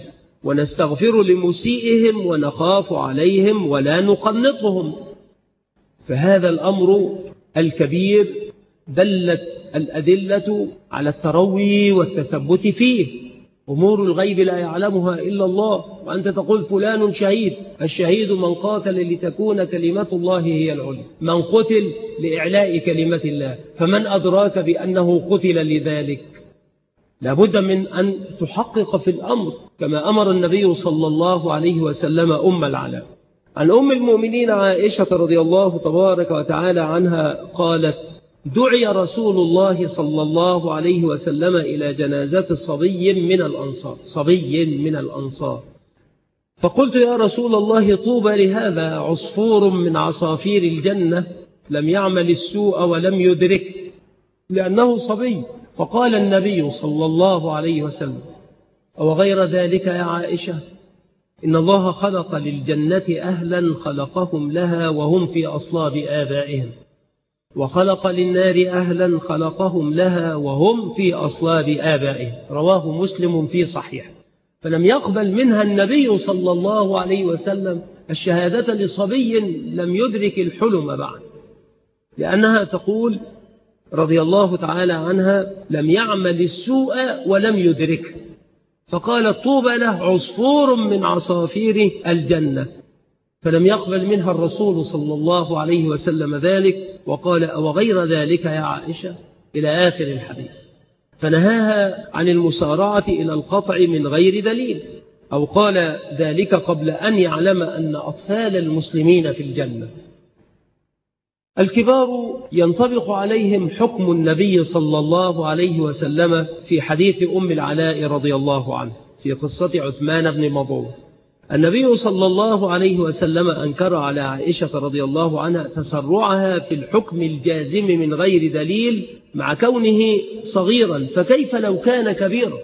ونستغفر لمسيئهم ونخاف عليهم ولا نقنطهم. فهذا الأمر الكبير دلت الأدلة على التروي والتثبت فيه. أمور الغيب لا يعلمها إلا الله، وأنت تقول فلان شهيد. الشهيد من قاتل لتكون كلمة الله هي العليا، من قتل لإعلاء كلمة الله. فمن أدراك بأنه قتل لذلك؟ لابد من أن تحقق في الأمر كما أمر النبي صلى الله عليه وسلم أم العلاء. عن أم المؤمنين عائشة رضي الله تبارك وتعالى عنها قالت: دعي رسول الله صلى الله عليه وسلم إلى جنازة صبي من الأنصار، فقلت: يا رسول الله، طوبى لهذا، عصفور من عصافير الجنة لم يعمل السوء ولم يدرك، لأنه صبي. فقال النبي صلى الله عليه وسلم: وغير ذلك يا عائشة، إن الله خلق للجنة أهلا خلقهم لها وهم في أصلاب آبائهم، وخلق للنار أهلا خلقهم لها وهم في أصلاب آبائهم. رواه مسلم في صحيح. فلم يقبل منها النبي صلى الله عليه وسلم الشهادة لصبي لم يدرك الحلم بعد، لأنها تقول رضي الله تعالى عنها: لم يعمل السوء ولم يدركه. فقال: طوبى له، عصفور من عصافير الجنة. فلم يقبل منها الرسول صلى الله عليه وسلم ذلك، وقال: وغير ذلك يا عائشة، إلى آخر الحديث. فنهاها عن المسارعة إلى القطع من غير دليل، أو قال ذلك قبل أن يعلم أن أطفال المسلمين في الجنة. الكبار ينطبق عليهم حكم النبي صلى الله عليه وسلم في حديث أم العلاء رضي الله عنه في قصة عثمان بن مظعون. النبي صلى الله عليه وسلم أنكر على عائشة رضي الله عنها تسرعها في الحكم الجازم من غير دليل مع كونه صغيرا، فكيف لو كان كبيرا؟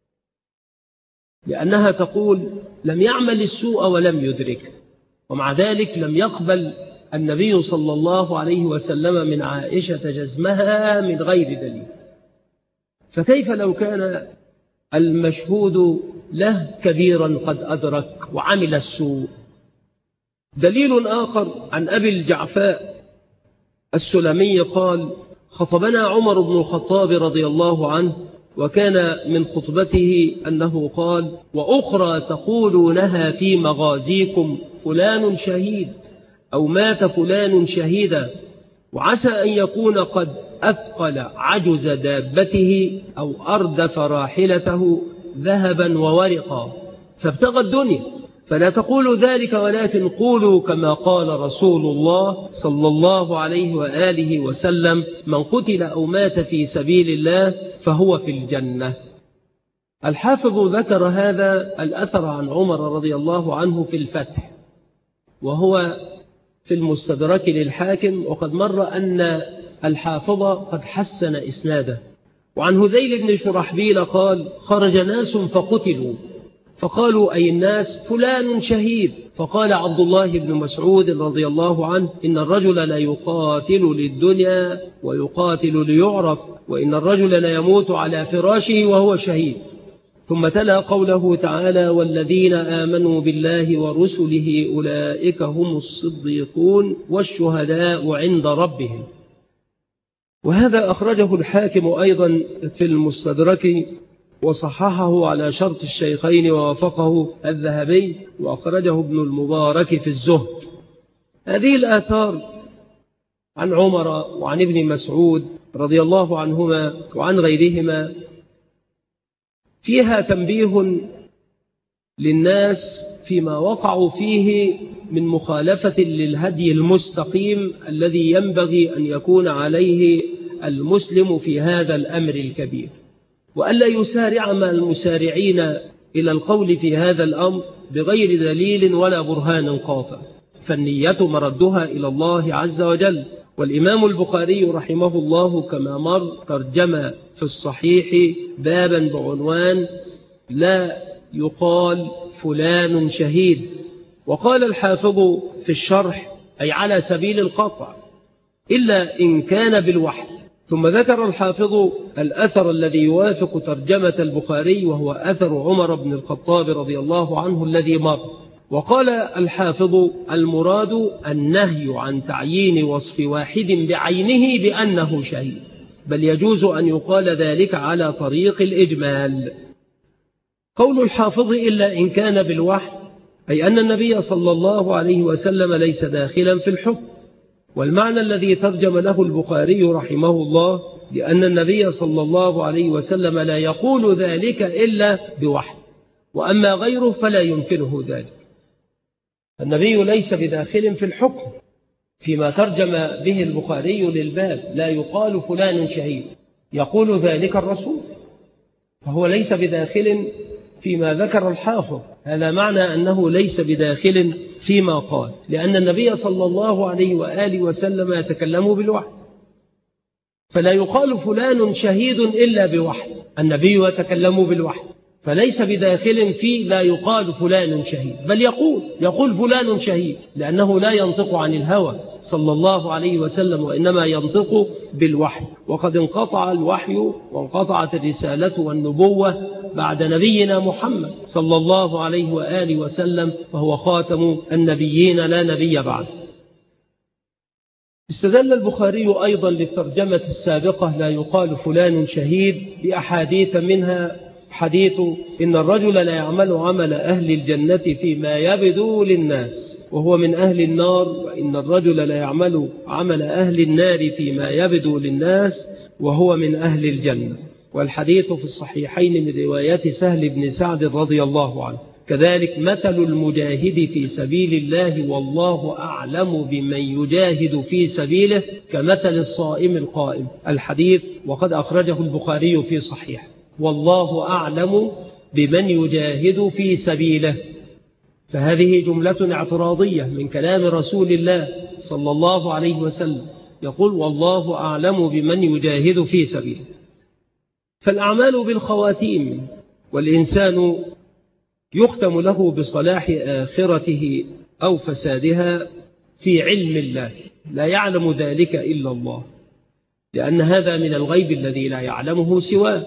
لأنها تقول: لم يعمل السوء ولم يدرك، ومع ذلك لم يقبل النبي صلى الله عليه وسلم من عائشة جزمها من غير دليل. فكيف لو كان المشهود له كبيرا قد أدرك وعمل السوء؟ دليل آخر عن أبي الجعفاء السلمي قال: خطبنا عمر بن الخطاب رضي الله عنه، وكان من خطبته أنه قال: وأخرى تقولونها في مغازيكم فلان شهيد، أو مات فلان شهيدا، وعسى أن يكون قد أثقل عجز دابته أو أردف راحلته ذهبا وورقا فابتغى الدنيا. فلا تقولوا ذلك، ولكن قولوا كما قال رسول الله صلى الله عليه وآله وسلم: من قتل أو مات في سبيل الله فهو في الجنة. الحافظ ذكر هذا الأثر عن عمر رضي الله عنه في الفتح، وهو في المستدرك للحاكم، وقد مر أن الحافظ قد حسن إسناده. وعن هذيل بن شرحبيل قال: خرج ناس فقتلوا، فقالوا: أي الناس؟ فلان شهيد. فقال عبد الله بن مسعود رضي الله عنه: إن الرجل لا يقاتل للدنيا ويقاتل ليعرف، وإن الرجل لا يموت على فراشه وهو شهيد. ثم تلا قوله تعالى: والذين آمنوا بالله ورسله أولئك هم الصديقون والشهداء عند ربهم. وهذا أخرجه الحاكم أيضا في المستدرك، وصححه على شرط الشيخين ووافقه الذهبي، وأخرجه ابن المبارك في الزهد. هذه الآثار عن عمر وعن ابن مسعود رضي الله عنهما وعن غيرهما فيها تنبيه للناس فيما وقعوا فيه من مخالفة للهدي المستقيم الذي ينبغي أن يكون عليه المسلم في هذا الأمر الكبير، وألا يسارع مع المسارعين إلى القول في هذا الأمر بغير دليل ولا برهان قاطع، فالنية مردها إلى الله عز وجل. والإمام البخاري رحمه الله كما مر ترجم في الصحيح بابا بعنوان: لا يقال فلان شهيد. وقال الحافظ في الشرح: أي على سبيل القطع، إلا إن كان بالوحي، ثم ذكر الحافظ الأثر الذي يوافق ترجمة البخاري، وهو أثر عمر بن الخطاب رضي الله عنه الذي مر. وقال الحافظ: المراد النهي عن تعيين وصف واحد بعينه بأنه شهيد، بل يجوز أن يقال ذلك على طريق الإجمال. قول الحافظ: إلا إن كان بالوحي، أي أن النبي صلى الله عليه وسلم ليس داخلا في الحكم. والمعنى الذي ترجم له البخاري رحمه الله: لأن النبي صلى الله عليه وسلم لا يقول ذلك إلا بوحي، وأما غيره فلا يمكنه ذلك. النبي ليس بداخل في الحكم فيما ترجم به البخاري للباب، لا يقال فلان شهيد، يقول ذلك الرسول، فهو ليس بداخل فيما ذكر الحافظ. هذا معنى أنه ليس بداخل فيما قال، لأن النبي صلى الله عليه وآله وسلم يتكلم بالوحي، فلا يقال فلان شهيد إلا بوحي. النبي يتكلم بالوحي، فليس بداخل في لا يقال فلان شهيد، بل يقول فلان شهيد، لأنه لا ينطق عن الهوى صلى الله عليه وسلم، وإنما ينطق بالوحي. وقد انقطع الوحي وانقطعت الرسالة والنبوة بعد نبينا محمد صلى الله عليه وآله وسلم، فهو خاتم النبيين لا نبي بعده. استدل البخاري أيضا للترجمة السابقة لا يقال فلان شهيد بأحاديث، منها حديث: إن الرجل لا يعمل عمل أهل الجنة فيما يبدو للناس وهو من أهل النار، وإن الرجل لا يعمل عمل أهل النار فيما يبدو للناس وهو من أهل الجنة. والحديث في الصحيحين من روايات سهل بن سعد رضي الله عنه. كذلك مثل المجاهد في سبيل الله والله أعلم بمن يجاهد في سبيله كمثل الصائم القائم. الحديث وقد أخرجه البخاري في صحيح. والله أعلم بمن يجاهد في سبيله، فهذه جملة اعتراضية من كلام رسول الله صلى الله عليه وسلم، يقول: والله أعلم بمن يجاهد في سبيله. فالأعمال بالخواتيم، والإنسان يختم له بصلاح آخرته أو فسادها في علم الله، لا يعلم ذلك إلا الله، لأن هذا من الغيب الذي لا يعلمه سواه.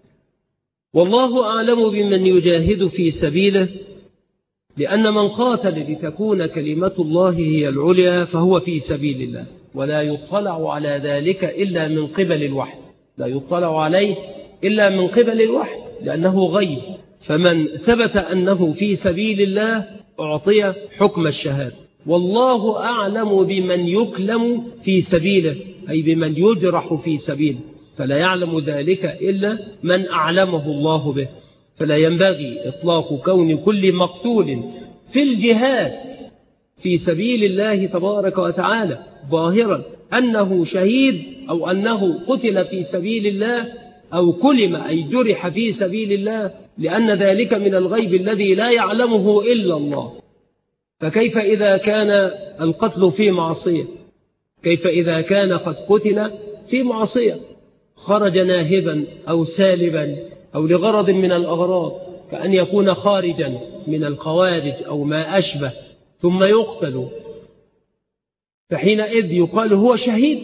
والله أعلم بمن يجاهد في سبيله، لأن من قاتل لتكون كلمة الله هي العليا فهو في سبيل الله، ولا يطلع على ذلك إلا من قبل الوحي، لا يطلع عليه إلا من قبل الوحي، لأنه غيب. فمن ثبت أنه في سبيل الله أعطي حكم الشهادة. والله أعلم بمن يكلم في سبيله، أي بمن يجرح في سبيله، فلا يعلم ذلك إلا من أعلمه الله به. فلا ينبغي إطلاق كون كل مقتول في الجهاد في سبيل الله تبارك وتعالى ظاهرا أنه شهيد، أو أنه قتل في سبيل الله، أو كلم أي جرح في سبيل الله، لأن ذلك من الغيب الذي لا يعلمه إلا الله. فكيف إذا كان القتل في معصية؟ كيف إذا كان قد قتل في معصية، خرج ناهبا أو سالبا أو لغرض من الأغراض، كأن يكون خارجا من الخوارج أو ما أشبه، ثم يقتل، فحينئذ يقال هو شهيد.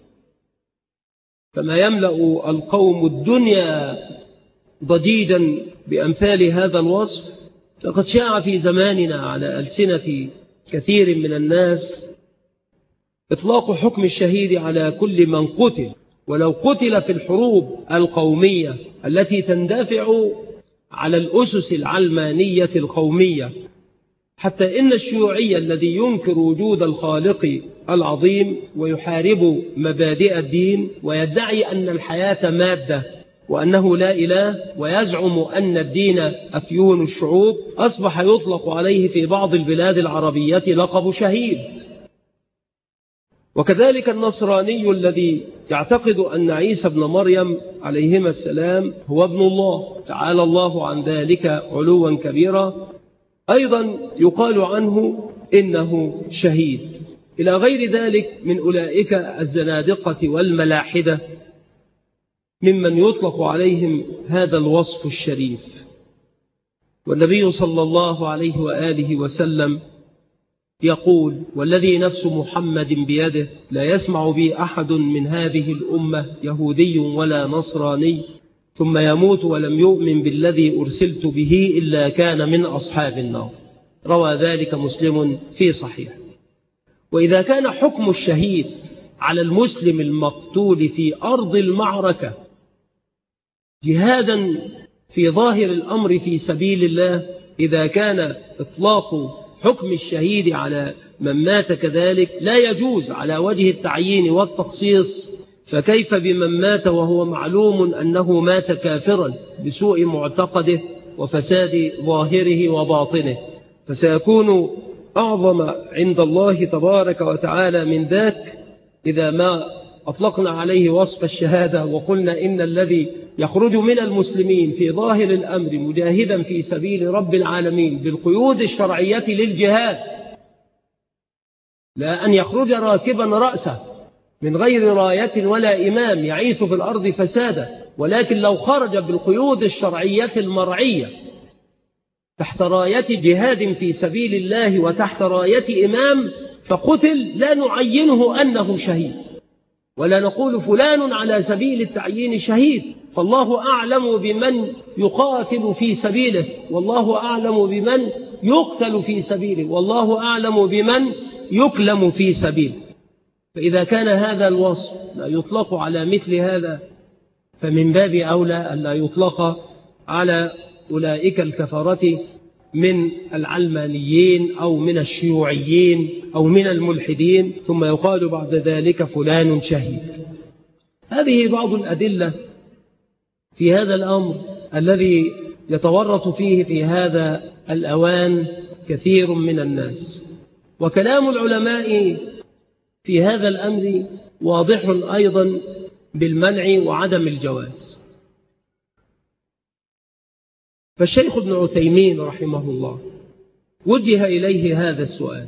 فما يملأ القوم الدنيا ضجيجا بأمثال هذا الوصف. لقد شاع في زماننا على ألسنة كثير من الناس إطلاق حكم الشهيد على كل من قتل، ولو قتل في الحروب القومية التي تندفع على الأسس العلمانية القومية. حتى إن الشيوعي الذي ينكر وجود الخالق العظيم ويحارب مبادئ الدين ويدعي أن الحياة مادة وأنه لا إله، ويزعم أن الدين أفيون الشعوب، أصبح يطلق عليه في بعض البلاد العربية لقب شهيد. وكذلك النصراني الذي يعتقد أن عيسى ابن مريم عليهما السلام هو ابن الله تعالى الله عن ذلك علوا كبيرا، أيضا يقال عنه إنه شهيد، إلى غير ذلك من أولئك الزنادقة والملاحدة ممن يطلق عليهم هذا الوصف الشريف. والنبي صلى الله عليه وآله وسلم يقول: والذي نفس محمد بيده لا يسمع بي أحد من هذه الأمة يهودي ولا نصراني ثم يموت ولم يؤمن بالذي أرسلت به إلا كان من أصحاب النار. روى ذلك مسلم في صحيح. وإذا كان حكم الشهيد على المسلم المقتول في أرض المعركة جهادا في ظاهر الأمر في سبيل الله، إذا كان إطلاق حكم الشهيد على من مات كذلك لا يجوز على وجه التعيين والتخصيص، فكيف بمن مات وهو معلوم أنه مات كافرا بسوء معتقده وفساد ظاهره وباطنه؟ فسيكون أعظم عند الله تبارك وتعالى من ذاك إذا ما أطلقنا عليه وصف الشهادة وقلنا إن الذي يخرج من المسلمين في ظاهر الأمر مجاهدا في سبيل رب العالمين بالقيود الشرعية للجهاد، لا أن يخرج راكبا رأسه من غير راية ولا إمام يعيث في الأرض فسادا، ولكن لو خرج بالقيود الشرعية المرعية تحت راية جهاد في سبيل الله وتحت راية إمام فقتل، لا نعينه أنه شهيد ولا نقول فلان على سبيل التعيين شهيد، فالله أعلم بمن يقاتل في سبيله، والله أعلم بمن يقتل في سبيله، والله أعلم بمن يكلم في سبيله. فإذا كان هذا الوصف لا يطلق على مثل هذا فمن باب أولى أن لا يطلق على أولئك الكفرة من العلمانيين أو من الشيوعيين أو من الملحدين ثم يقال بعد ذلك فلان شهيد. هذه بعض الأدلة في هذا الأمر الذي يتورط فيه في هذا الأوان كثير من الناس. وكلام العلماء في هذا الأمر واضح أيضا بالمنع وعدم الجواز. فالشيخ ابن عثيمين رحمه الله وجه إليه هذا السؤال،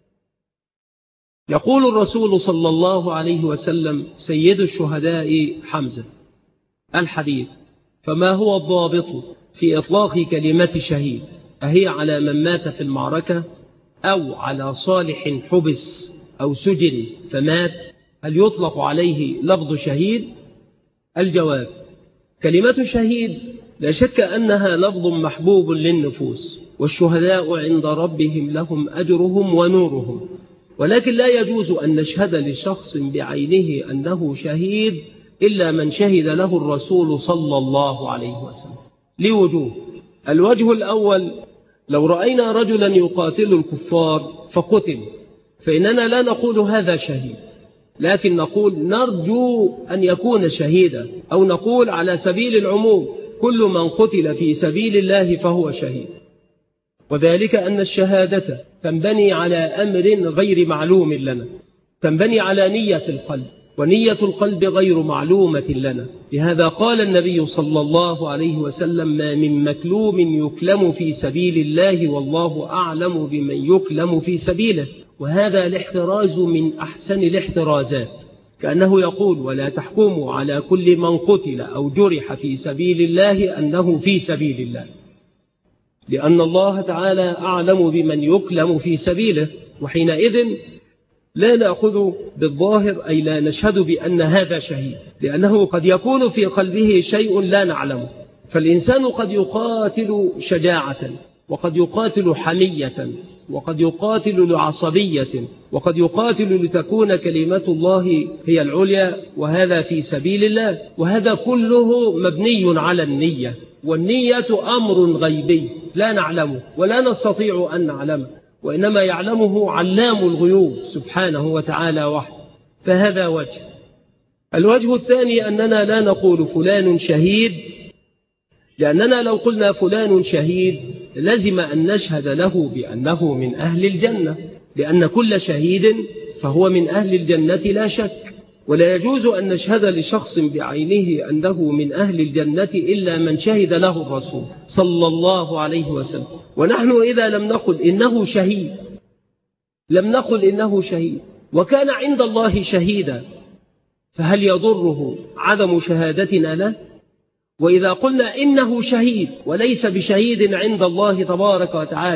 يقول الرسول صلى الله عليه وسلم: سيد الشهداء حمزة، الحديث، فما هو الضابط في إطلاق كلمة شهيد؟ أهي على من مات في المعركة أو على صالح حبس أو سجن فمات؟ هل يطلق عليه لفظ شهيد؟ الجواب: كلمة شهيد لا شك أنها لفظ محبوب للنفوس، والشهداء عند ربهم لهم أجرهم ونورهم، ولكن لا يجوز أن نشهد لشخص بعينه أنه شهيد إلا من شهد له الرسول صلى الله عليه وسلم لوجوه. الوجه الأول: لو رأينا رجلا يقاتل الكفار فقتل فإننا لا نقول هذا شهيد، لكن نقول نرجو أن يكون شهيدا، أو نقول على سبيل العموم كل من قتل في سبيل الله فهو شهيد. وذلك أن الشهادة تنبني على أمر غير معلوم لنا، تنبني على نية القلب، ونية القلب غير معلومة لنا. لهذا قال النبي صلى الله عليه وسلم: ما من مكلوم يكلم في سبيل الله والله أعلم بمن يكلم في سبيله. وهذا الاحتراز من أحسن الاحترازات، كأنه يقول: ولا تحكموا على كل من قتل أو جرح في سبيل الله أنه في سبيل الله، لأن الله تعالى أعلم بمن يكلم في سبيله، وحينئذ لا نأخذ بالظاهر، أي لا نشهد بأن هذا شهيد، لأنه قد يكون في قلبه شيء لا نعلمه. فالإنسان قد يقاتل شجاعة، وقد يقاتل حمية، وقد يقاتل لعصبية، وقد يقاتل لتكون كلمة الله هي العليا، وهذا في سبيل الله. وهذا كله مبني على النية، والنية أمر غيبي لا نعلمه ولا نستطيع أن نعلمه، وإنما يعلمه علام الغيوب سبحانه وتعالى وحده. فهذا وجه. الوجه الثاني أننا لا نقول فلان شهيد، لأننا لو قلنا فلان شهيد لازم أن نشهد له بأنه من أهل الجنة، لأن كل شهيد فهو من أهل الجنة لا شك. ولا يجوز أن نشهد لشخص بعينه أنه من أهل الجنة إلا من شهد له الرسول صلى الله عليه وسلم. ونحن إذا لم نقل إنه شهيد، لم نقل إنه شهيد وكان عند الله شهيدا، فهل يضره عدم شهادتنا له؟ وإذا قلنا إنه شهيد وليس بشهيد عند الله تبارك وتعالى،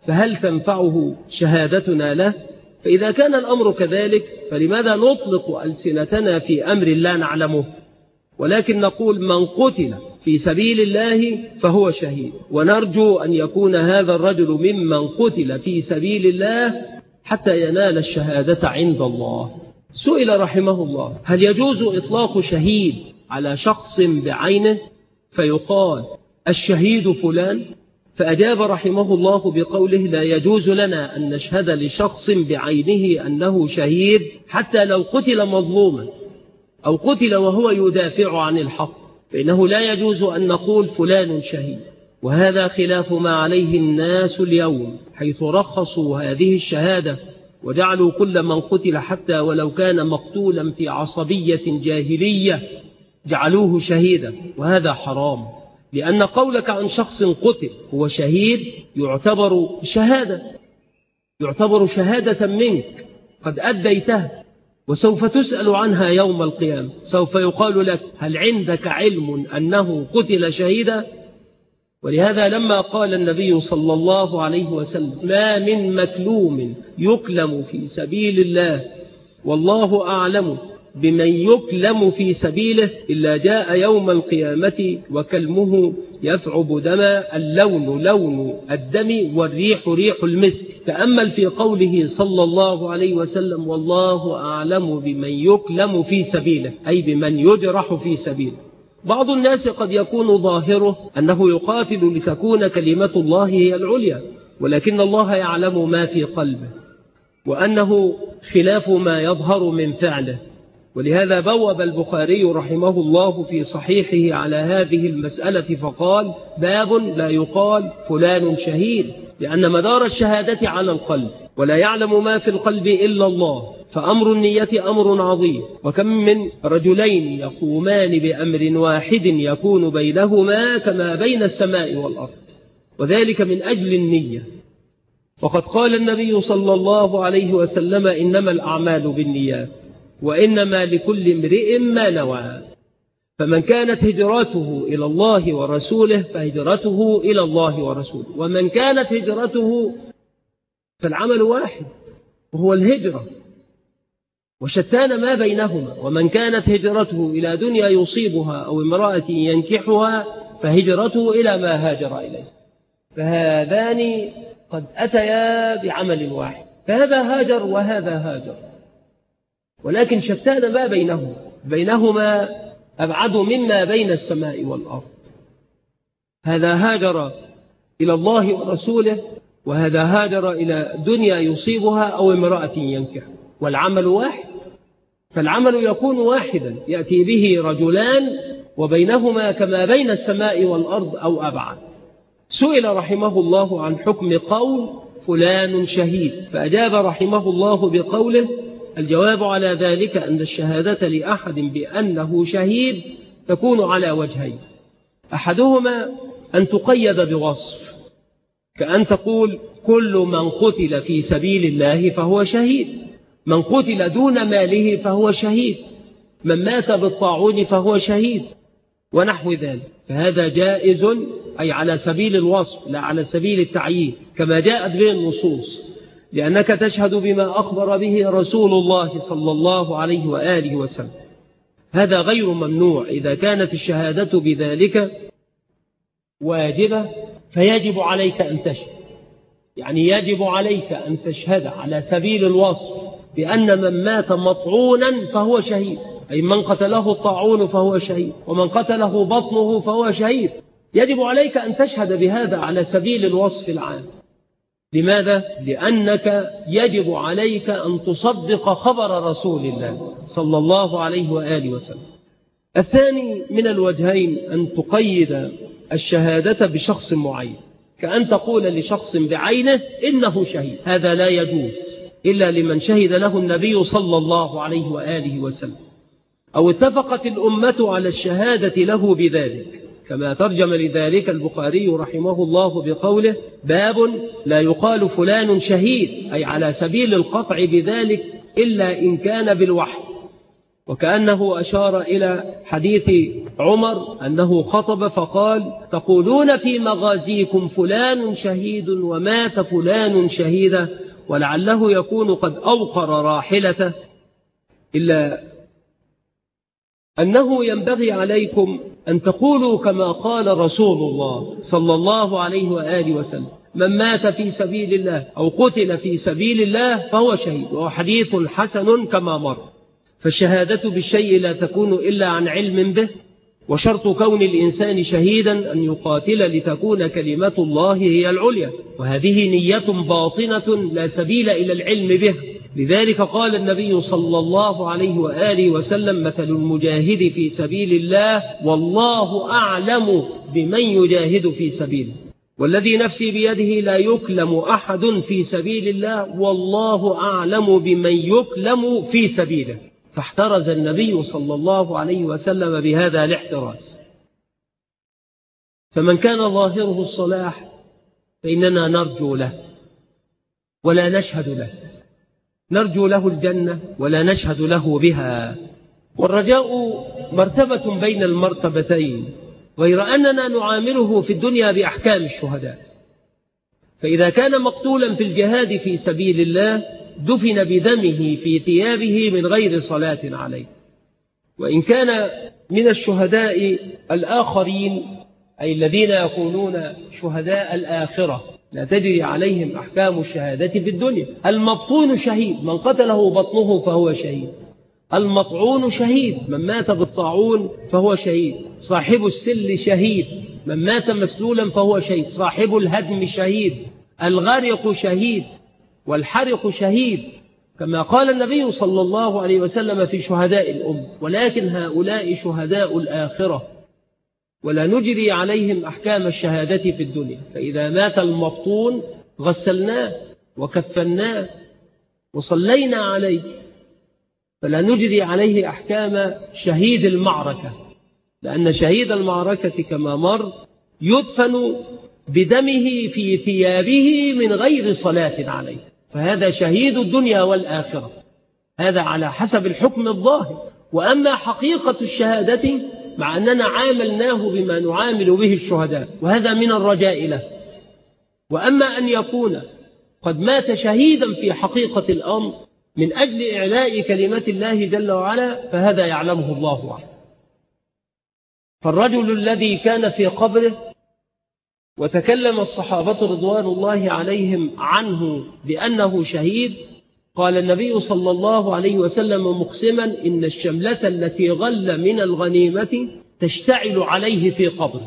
فهل تنفعه شهادتنا له؟ فإذا كان الأمر كذلك فلماذا نطلق ألسنتنا في أمر لا نعلمه؟ ولكن نقول من قتل في سبيل الله فهو شهيد، ونرجو أن يكون هذا الرجل ممن قتل في سبيل الله حتى ينال الشهادة عند الله. سئل رحمه الله: هل يجوز إطلاق شهيد على شخص بعينه فيقال الشهيد فلان؟ فأجاب رحمه الله بقوله: لا يجوز لنا أن نشهد لشخص بعينه أنه شهيد حتى لو قتل مظلوما أو قتل وهو يدافع عن الحق، فإنه لا يجوز أن نقول فلان شهيد. وهذا خلاف ما عليه الناس اليوم، حيث رخصوا هذه الشهادة وجعلوا كل من قتل حتى ولو كان مقتولا في عصبية جاهلية جعلوه شهيدا، وهذا حرام، لأن قولك عن شخص قتل هو شهيد يعتبر شهادة منك قد أديتها، وسوف تسأل عنها يوم القيامة. سوف يقال لك: هل عندك علم أنه قتل شهيدا؟ ولهذا لما قال النبي صلى الله عليه وسلم: ما من مكلوم يكلم في سبيل الله والله أعلم بمن يكلم في سبيله إلا جاء يوم القيامة وكلمه يثعب دما، اللون لون الدم والريح ريح المسك. تأمل في قوله صلى الله عليه وسلم: والله أعلم بمن يكلم في سبيله، أي بمن يجرح في سبيله. بعض الناس قد يكون ظاهره أنه يقاتل لتكون كلمة الله هي العليا، ولكن الله يعلم ما في قلبه، وأنه خلاف ما يظهر من فعله. ولهذا بوب البخاري رحمه الله في صحيحه على هذه المسألة فقال: باب لا يقال فلان شهيد، لأن مدار الشهادة على القلب، ولا يعلم ما في القلب إلا الله، فأمر النية أمر عظيم. وكم من رجلين يقومان بأمر واحد يكون بينهما كما بين السماء والأرض، وذلك من أجل النية. وقد قال النبي صلى الله عليه وسلم: إنما الأعمال بالنيات وإنما لكل امرئ ما نوى. فمن كانت هجرته إلى الله ورسوله فهجرته إلى الله ورسوله، ومن كانت هجرته فالعمل واحد وهو الهجرة، وشتان ما بينهما. ومن كانت هجرته إلى دنيا يصيبها أو امرأة ينكحها فهجرته إلى ما هاجر إليه، فهذان قد أتيا بعمل واحد، فهذا هاجر وهذا هاجر، ولكن شتان ما بينهما أبعد مما بين السماء والأرض. هذا هاجر إلى الله ورسوله، وهذا هاجر إلى دنيا يصيبها أو امرأة ينكح، والعمل واحد، فالعمل يكون واحدا يأتي به رجلان وبينهما كما بين السماء والأرض أو أبعد. سئل رحمه الله عن حكم قول فلان شهيد، فأجاب رحمه الله بقوله: الجواب على ذلك أن الشهادة لأحد بأنه شهيد تكون على وجهين: أحدهما أن تقيد بوصف، كأن تقول كل من قتل في سبيل الله فهو شهيد، من قتل دون ماله فهو شهيد، من مات بالطاعون فهو شهيد، ونحو ذلك. فهذا جائز، أي على سبيل الوصف لا على سبيل التعيين، كما جاءت به النصوص، لأنك تشهد بما أخبر به رسول الله صلى الله عليه وآله وسلم. هذا غير ممنوع. إذا كانت الشهادة بذلك واجبة فيجب عليك أن تشهد، يعني يجب عليك أن تشهد على سبيل الوصف بأن من مات مطعونا فهو شهيد، أي من قتله الطاعون فهو شهيد، ومن قتله بطنه فهو شهيد. يجب عليك أن تشهد بهذا على سبيل الوصف العام. لماذا؟ لأنك يجب عليك أن تصدق خبر رسول الله صلى الله عليه وآله وسلم. الثاني من الوجهين أن تقيد الشهادة بشخص معين، كأن تقول لشخص بعينه إنه شهيد، هذا لا يجوز إلا لمن شهد له النبي صلى الله عليه وآله وسلم، أو اتفقت الأمة على الشهادة له بذلك، كما ترجم لذلك البخاري رحمه الله بقوله: باب لا يقال فلان شهيد، أي على سبيل القطع بذلك إلا إن كان بالوحي، وكأنه أشار إلى حديث عمر أنه خطب فقال: تقولون في مغازيكم فلان شهيد ومات فلان شهيدا، ولعله يكون قد أوقر راحلته، إلا أنه ينبغي عليكم أن تقولوا كما قال رسول الله صلى الله عليه وآله وسلم: من مات في سبيل الله أو قتل في سبيل الله فهو شهيد. وهو حديث حسن كما مر. فالشهادة بالشيء لا تكون إلا عن علم به، وشرط كون الإنسان شهيدا أن يقاتل لتكون كلمة الله هي العليا، وهذه نية باطنة لا سبيل إلى العلم به. لذلك قال النبي صلى الله عليه وآله وسلم: مثل المجاهد في سبيل الله والله أعلم بمن يجاهد في سبيله، والذي نفسي بيده لا يكلم أحد في سبيل الله والله أعلم بمن يكلم في سبيله. فاحترز النبي صلى الله عليه وسلم بهذا الاحتراز. فمن كان ظاهره الصلاح فإننا نرجو له ولا نشهد له، نرجو له الجنة ولا نشهد له بها. والرجاء مرتبة بين المرتبتين، غير أننا نعامله في الدنيا بأحكام الشهداء. فإذا كان مقتولا في الجهاد في سبيل الله دفن بدمه في ثيابه من غير صلاة عليه. وإن كان من الشهداء الآخرين، أي الذين يكونون شهداء الآخرة لا تجري عليهم أحكام الشهادة في الدنيا، المبطون شهيد، من قتله بطنه فهو شهيد. المطعون شهيد، من مات بالطاعون فهو شهيد. صاحب السل شهيد، من مات مسلولا فهو شهيد. صاحب الهدم شهيد. الغارق شهيد، والحرق شهيد، كما قال النبي صلى الله عليه وسلم في شهداء الأمة: ولكن هؤلاء شهداء الآخرة ولا نجري عليهم أحكام الشهادة في الدنيا. فإذا مات المبطون غسلناه وكفناه وصلينا عليه، فلا نجري عليه أحكام شهيد المعركة، لأن شهيد المعركة كما مر يدفن بدمه في ثيابه من غير صلاة عليه، فهذا شهيد الدنيا والآخرة. هذا على حسب الحكم الظاهر. وأما حقيقة الشهادة مع أننا عاملناه بما نعامل به الشهداء، وهذا من الرجاء له. وأما أن يكون قد مات شهيدا في حقيقة الأمر من أجل إعلاء كلمة الله جل وعلا، فهذا يعلمه الله وحده. فالرجل الذي كان في قبره وتكلم الصحابة رضوان الله عليهم عنه بأنه شهيد، قال النبي صلى الله عليه وسلم مقسما: إن الشملة التي غل من الغنيمة تشتعل عليه في قبره.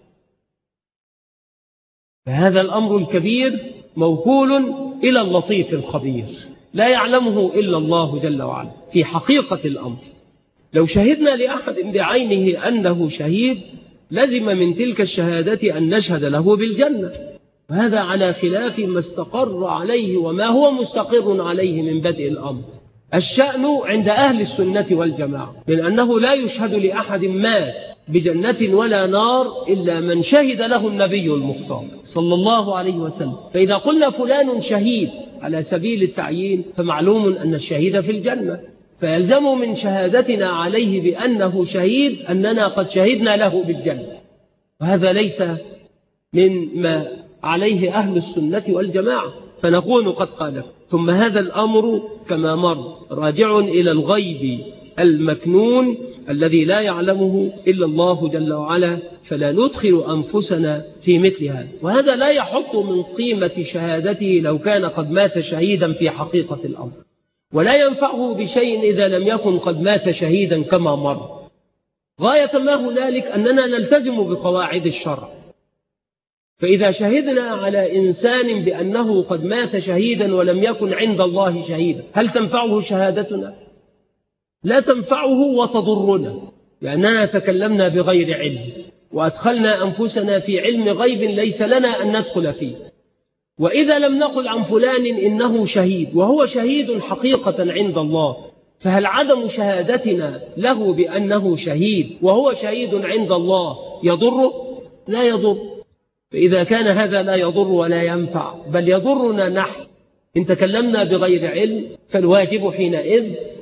فهذا الأمر الكبير موكول إلى اللطيف الخبير، لا يعلمه إلا الله جل وعلا في حقيقة الأمر. لو شهدنا لأحد بعينه أنه شهيد لزم من تلك الشهادة أن نشهد له بالجنة، وهذا على خلاف ما استقر عليه وما هو مستقر عليه من بدء الأمر. الشأن عند أهل السنة والجماعة من أنه لا يشهد لأحد مات بجنة ولا نار إلا من شهد له النبي المختار صلى الله عليه وسلم. فإذا قلنا فلان شهيد على سبيل التعيين فمعلوم أن الشهيد في الجنة، فيلزم من شهادتنا عليه بأنه شهيد أننا قد شهدنا له بالجنة، وهذا ليس من ما عليه أهل السنة والجماعة، فنكون قد خالف. ثم هذا الأمر كما مر راجع إلى الغيب المكنون الذي لا يعلمه إلا الله جل وعلا، فلا ندخل أنفسنا في مثل هذا. وهذا لا يحط من قيمة شهادته لو كان قد مات شهيدا في حقيقة الأمر، ولا ينفعه بشيء إذا لم يكن قد مات شهيدا كما مر. غاية ما هنالك أننا نلتزم بقواعد الشرع. فإذا شهدنا على إنسان بأنه قد مات شهيدا ولم يكن عند الله شهيدا، هل تنفعه شهادتنا؟ لا تنفعه وتضرنا، لأننا تكلمنا بغير علم وأدخلنا أنفسنا في علم غيب ليس لنا أن ندخل فيه. وإذا لم نقل عن فلان إنه شهيد وهو شهيد حقيقة عند الله، فهل عدم شهادتنا له بأنه شهيد وهو شهيد عند الله يضره؟ لا يضر. فإذا كان هذا لا يضر ولا ينفع بل يضرنا نحن إن تكلمنا بغير علم، فالواجب حينئذ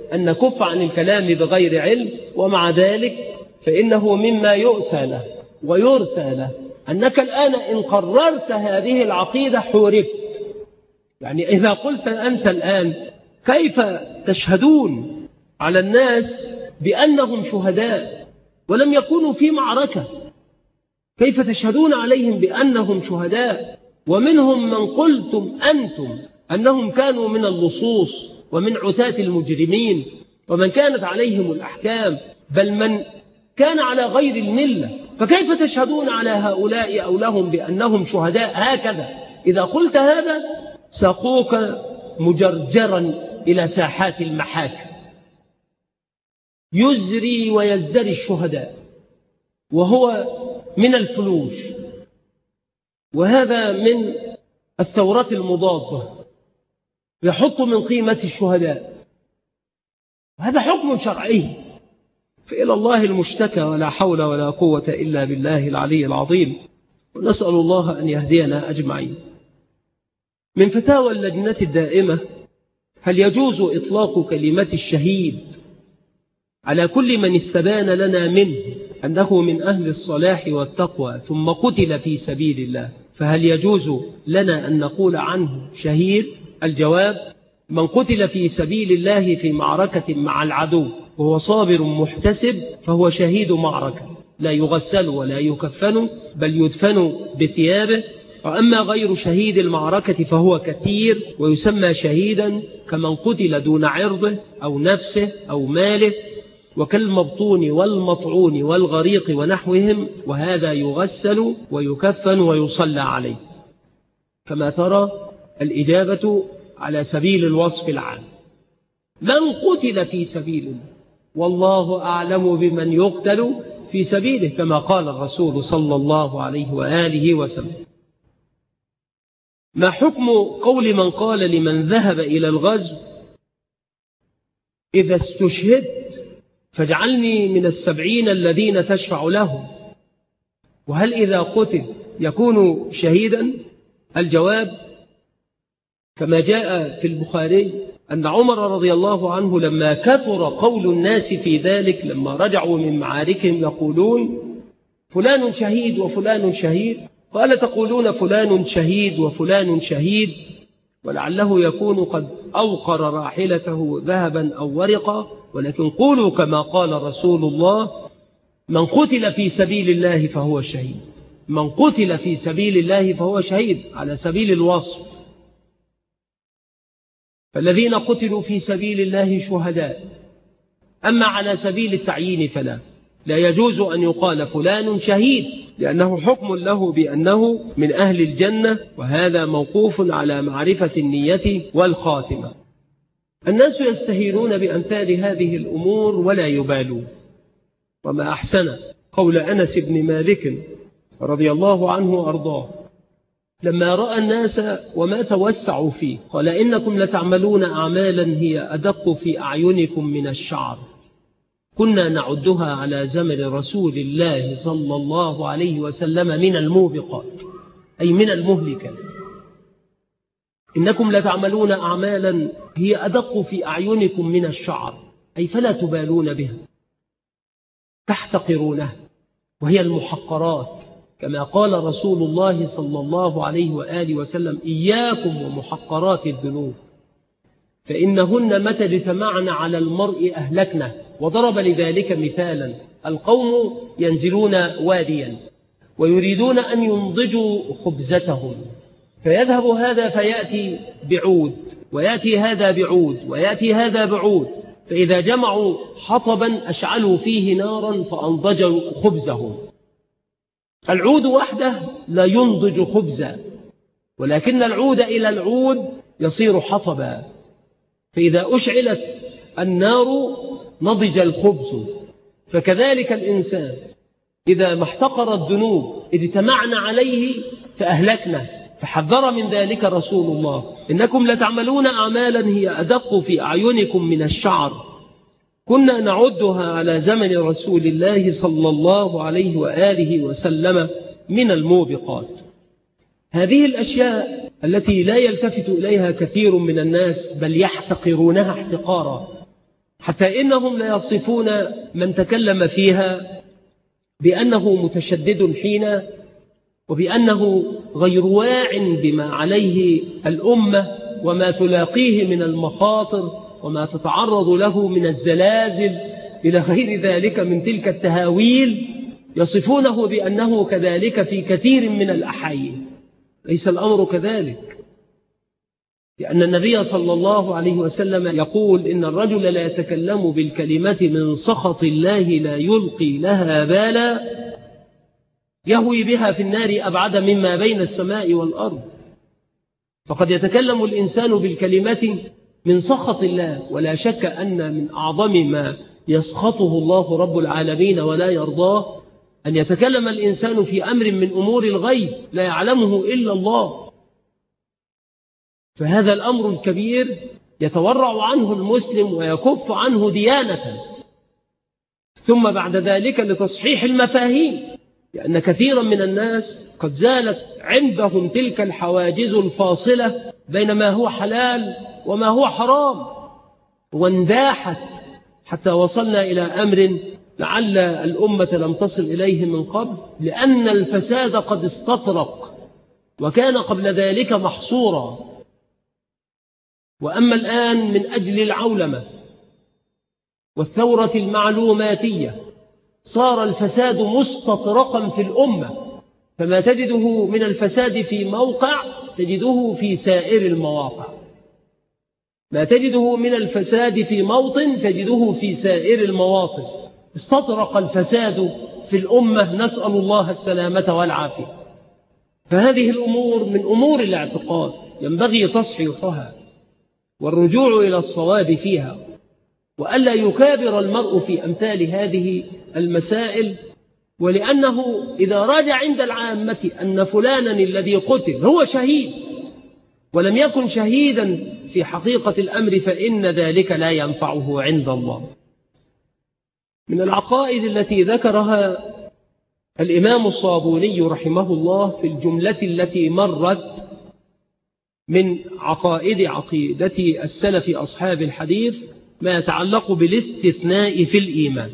أن نكف عن الكلام بغير علم، ومع ذلك فإنه مما يؤسى له ويرثى له أنك الآن إن قررت هذه العقيدة حوربت. يعني إذا قلت أنت الآن كيف تشهدون على الناس بأنهم شهداء ولم يكونوا في معركة؟ كيف تشهدون عليهم بأنهم شهداء ومنهم من قلتم أنتم أنهم كانوا من اللصوص ومن عتاة المجرمين ومن كانت عليهم الأحكام، بل من كان على غير الملة، فكيف تشهدون على هؤلاء أو لهم بأنهم شهداء؟ هكذا إذا قلت هذا ساقوك مجرجرا إلى ساحات المحاكم، يزري ويزدري الشهداء، وهو من الفلوس، وهذا من الثورات المضادة، يحط من قيمة الشهداء، هذا حكم شرعي. فإلى الله المشتكى، ولا حول ولا قوة إلا بالله العلي العظيم، ونسأل الله أن يهدينا أجمعين. من فتاوى اللجنة الدائمة: هل يجوز إطلاق كلمة الشهيد على كل من استبان لنا منه أنه من أهل الصلاح والتقوى ثم قتل في سبيل الله، فهل يجوز لنا أن نقول عنه شهيد؟ الجواب: من قتل في سبيل الله في معركة مع العدو وهو صابر محتسب فهو شهيد معركة، لا يغسل ولا يكفن بل يدفن بثيابه. وأما غير شهيد المعركة فهو كثير ويسمى شهيدا كمن قتل دون عرضه أو نفسه أو ماله، وكالمبطون والمطعون والغريق ونحوهم، وهذا يغسل ويكفن ويصلى عليه. كما ترى الإجابة على سبيل الوصف العام: من قتل في سبيل الله، والله أعلم بمن يقتل في سبيله، كما قال الرسول صلى الله عليه وآله وسلم. ما حكم قول من قال لمن ذهب إلى الغزو: إذا استشهدت فاجعلني من 70 الذين تشفع لهم؟ وهل إذا قتل يكون شهيدا؟ الجواب: كما جاء في البخاري أن عمر رضي الله عنه لما كثر قول الناس في ذلك، لما رجعوا من معاركهم يقولون فلان شهيد وفلان شهيد، قال: تقولون فلان شهيد وفلان شهيد، ولعله يكون قد أوقر راحلته ذهبا أو ورقا، ولكن قولوا كما قال رسول الله: من قتل في سبيل الله فهو شهيد. من قتل في سبيل الله فهو شهيد على سبيل الوصف. فالذين قتلوا في سبيل الله شهداء، أما على سبيل التعيين فلا يجوز أن يقال فلان شهيد، لأنه حكم له بأنه من أهل الجنة، وهذا موقوف على معرفة النية والخاتمة. الناس يستهينون بأمثال هذه الأمور ولا يبالون. وما أحسن قول أنس بن مالك رضي الله عنه وأرضاه لما رأى الناس وما توسعوا فيه، قال: إنكم لتعملون أعمالا هي أدق في أعينكم من الشعر، كنا نعدها على زمن رسول الله صلى الله عليه وسلم من الموبقات، أي من المهلكات. إنكم لتعملون أعمالا هي أدق في أعينكم من الشعر، أي فلا تبالون بها، تحتقرونها، وهي المحقرات، كما قال رسول الله صلى الله عليه وآله وسلم: إياكم ومحقرات الذنوب فإنهن متى اجتمعن على المرء أهلكنه. وضرب لذلك مثالا: القوم ينزلون واديا ويريدون أن ينضجوا خبزتهم، فيذهب هذا فيأتي بعود، ويأتي هذا بعود، ويأتي هذا بعود، فإذا جمعوا حطبا أشعلوا فيه نارا فأنضجوا خبزهم. العود وحده لا ينضج خبزا، ولكن العود إلى العود يصير حطبا، فإذا أشعلت النار نضج الخبز. فكذلك الإنسان إذا ما احتقر الذنوب اجتمعنا عليه فأهلكنا، فحذر من ذلك رسول الله: إنكم لتعملون أعمالا هي أدق في أعينكم من الشعر، كنا نعدها على زمن رسول الله صلى الله عليه وآله وسلم من الموبقات. هذه الأشياء التي لا يلتفت إليها كثير من الناس، بل يحتقرونها احتقارا، حتى إنهم ليصفون من تكلم فيها بأنه متشدد حين، وبأنه غير واع بما عليه الأمة وما تلاقيه من المخاطر وما تتعرض له من الزلازل إلى غير ذلك من تلك التهاويل، يصفونه بأنه كذلك في كثير من الأحايين. ليس الأمر كذلك، لأن النبي صلى الله عليه وسلم يقول إن الرجل لا يتكلم بالكلمة من سخط الله لا يلقي لها بالا يهوي بها في النار أبعد مما بين السماء والأرض. فقد يتكلم الإنسان بالكلمة من سخط الله، ولا شك أن من أعظم ما يسخطه الله رب العالمين ولا يرضاه أن يتكلم الإنسان في أمر من أمور الغيب لا يعلمه إلا الله. فهذا الأمر الكبير يتورع عنه المسلم ويكف عنه ديانة. ثم بعد ذلك لتصحيح المفاهيم، لأن كثيرا من الناس قد زالت عندهم تلك الحواجز الفاصلة بين ما هو حلال وما هو حرام، وانداحت حتى وصلنا إلى أمر لعل الأمة لم تصل إليه من قبل، لأن الفساد قد استطرق وكان قبل ذلك محصورا. وأما الآن من أجل العولمة والثورة المعلوماتية صار الفساد مستطرقا في الأمة، فما تجده من الفساد في موقع تجده في سائر المواقع، ما تجده من الفساد في موطن تجده في سائر المواطن. استطرق الفساد في الأمة، نسأل الله السلامة والعافية. فهذه الأمور من أمور الاعتقاد ينبغي تصحيحها والرجوع إلى الصواب فيها، وألا يكابر المرء في أمثال هذه المسائل. ولأنه إذا راجع عند العامة أن فلانا الذي قتل هو شهيد ولم يكن شهيدا في حقيقة الأمر، فإن ذلك لا ينفعه عند الله. من العقائد التي ذكرها الإمام الصابوني رحمه الله في الجملة التي مرت من عقيدة السلف أصحاب الحديث ما يتعلق بالاستثناء في الإيمان.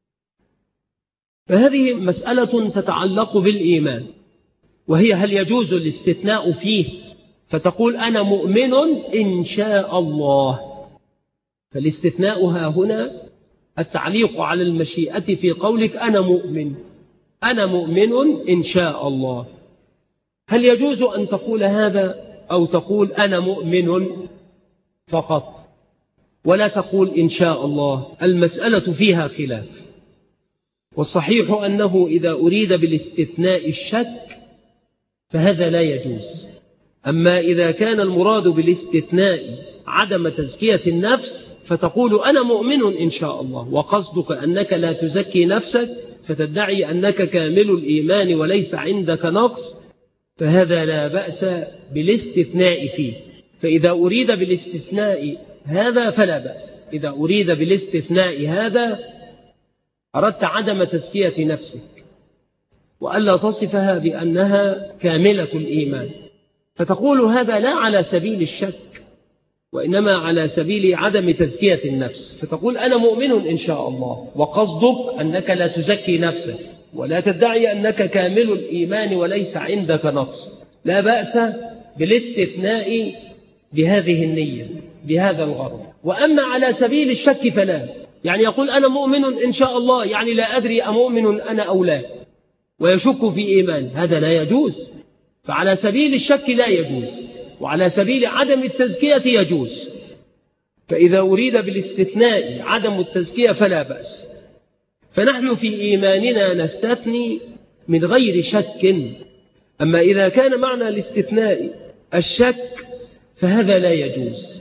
فهذه مسألة تتعلق بالإيمان، وهي هل يجوز الاستثناء فيه، فتقول أنا مؤمن إن شاء الله. فالاستثناء ها هنا التعليق على المشيئة في قولك أنا مؤمن إن شاء الله. هل يجوز أن تقول هذا أو تقول أنا مؤمن فقط ولا تقول إن شاء الله؟ المسألة فيها خلاف، والصحيح أنه إذا أريد بالاستثناء الشك فهذا لا يجوز. أما إذا كان المراد بالاستثناء عدم تزكية النفس فتقول أنا مؤمن إن شاء الله، وقصدك أنك لا تزكي نفسك فتدعي أنك كامل الإيمان وليس عندك نقص، فهذا لا بأس بالاستثناء فيه. فإذا أريد بالاستثناء هذا فلا بأس. إذا أريد بالاستثناء هذا أردت عدم تزكية نفسك وألا تصفها بأنها كاملة الإيمان، فتقول هذا لا على سبيل الشك وإنما على سبيل عدم تزكية النفس، فتقول أنا مؤمن إن شاء الله، وقصدك أنك لا تزكي نفسك ولا تدعي أنك كامل الإيمان وليس عندك نقص. لا بأس بالاستثناء بهذه النية بهذا الغرض. وأما على سبيل الشك فلا، يعني يقول أنا مؤمن إن شاء الله، يعني لا أدري أمؤمن أنا أو لا، ويشك في إيمان، هذا لا يجوز. فعلى سبيل الشك لا يجوز، وعلى سبيل عدم التزكية يجوز. فإذا أريد بالاستثناء عدم التزكية فلا بأس. فنحن في إيماننا نستثني من غير شك. أما إذا كان معنى الاستثناء الشك فهذا لا يجوز.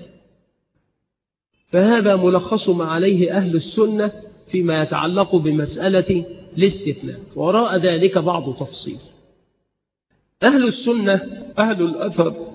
فهذا ملخص ما عليه أهل السنة فيما يتعلق بمسألة الاستثناء، وراء ذلك بعض تفصيل. أهل السنة أهل الأثر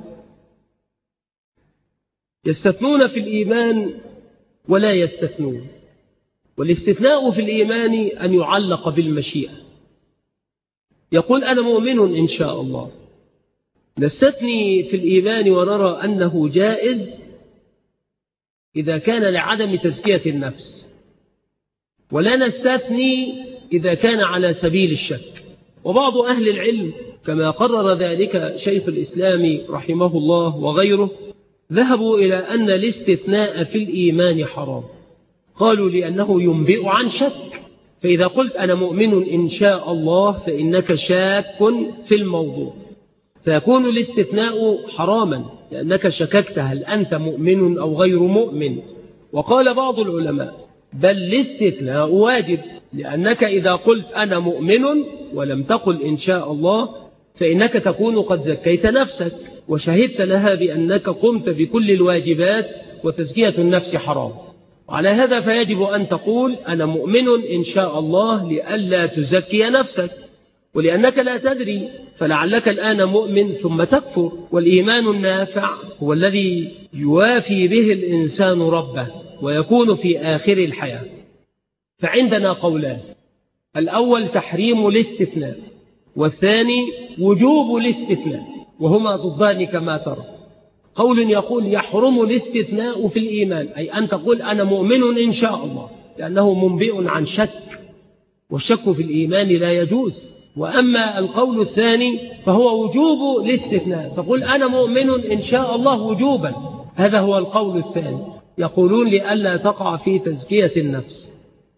يستثنون في الإيمان ولا يستثنون. والاستثناء في الإيمان أن يعلق بالمشيئة، يقول أنا مؤمن إن شاء الله. نستثني في الإيمان ونرى أنه جائز إذا كان لعدم تزكية النفس، ولا نستثني إذا كان على سبيل الشك. وبعض أهل العلم كما قرر ذلك شيخ الإسلام رحمه الله وغيره ذهبوا إلى أن الاستثناء في الإيمان حرام. قالوا لأنه ينبئ عن شك، فإذا قلت أنا مؤمن إن شاء الله فإنك شاك في الموضوع، فيكون الاستثناء حراما لأنك شككت هل أنت مؤمن أو غير مؤمن. وقال بعض العلماء بل الاستثناء واجب، لأنك إذا قلت أنا مؤمن ولم تقل إن شاء الله فإنك تكون قد زكيت نفسك وشهدت لها بأنك قمت بكل الواجبات، وتزكية النفس حرام. وعلى هذا فيجب أن تقول أنا مؤمن إن شاء الله لئلا تزكي نفسك، ولأنك لا تدري فلعلك الآن مؤمن ثم تكفر. والإيمان النافع هو الذي يوافي به الإنسان ربه ويكون في آخر الحياة. فعندنا قولان: الأول تحريم الاستثناء، والثاني وجوب الاستثناء، وهما ضدان كما ترى. قول يقول يحرم الاستثناء في الإيمان، أي أن تقول أنا مؤمن إن شاء الله، لأنه منبئ عن شك، والشك في الإيمان لا يجوز. وأما القول الثاني فهو وجوب الاستثناء، تقول أنا مؤمن إن شاء الله وجوبا. هذا هو القول الثاني، يقولون لئلا تقع في تزكية النفس.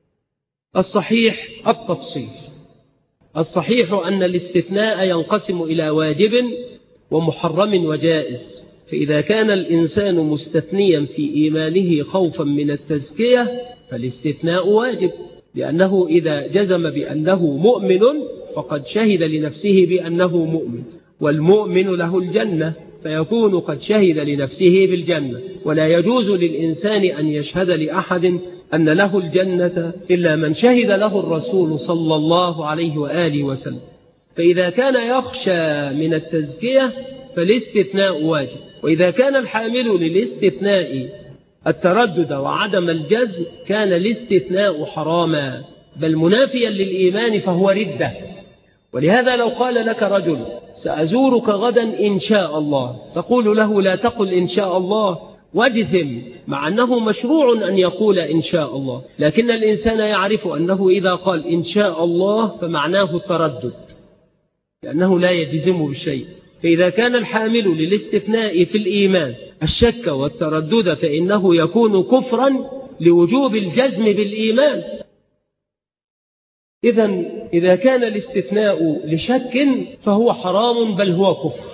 الصحيح التفصيل. الصحيح أن الاستثناء ينقسم إلى واجب ومحرم وجائز. فإذا كان الإنسان مستثنيا في إيمانه خوفا من التزكية فالاستثناء واجب، لأنه إذا جزم بأنه مؤمن فقد شهد لنفسه بأنه مؤمن، والمؤمن له الجنة، فيكون قد شهد لنفسه بالجنة. ولا يجوز للإنسان أن يشهد لأحد أن له الجنة إلا من شهد له الرسول صلى الله عليه وآله وسلم. فإذا كان يخشى من التزكية فالاستثناء واجب. وإذا كان الحامل للاستثناء التردد وعدم الجزم كان الاستثناء حراما، بل منافيا للإيمان فهو ردة. ولهذا لو قال لك رجل سأزورك غدا إن شاء الله، تقول له لا تقل إن شاء الله واجزم، مع أنه مشروع أن يقول إن شاء الله، لكن الإنسان يعرف أنه إذا قال إن شاء الله فمعناه التردد، لأنه لا يجزم بالشيء. فإذا كان الحامل للاستثناء في الإيمان الشك والتردد فإنه يكون كفرا لوجوب الجزم بالإيمان. إذا كان الاستثناء لشك فهو حرام بل هو كفر،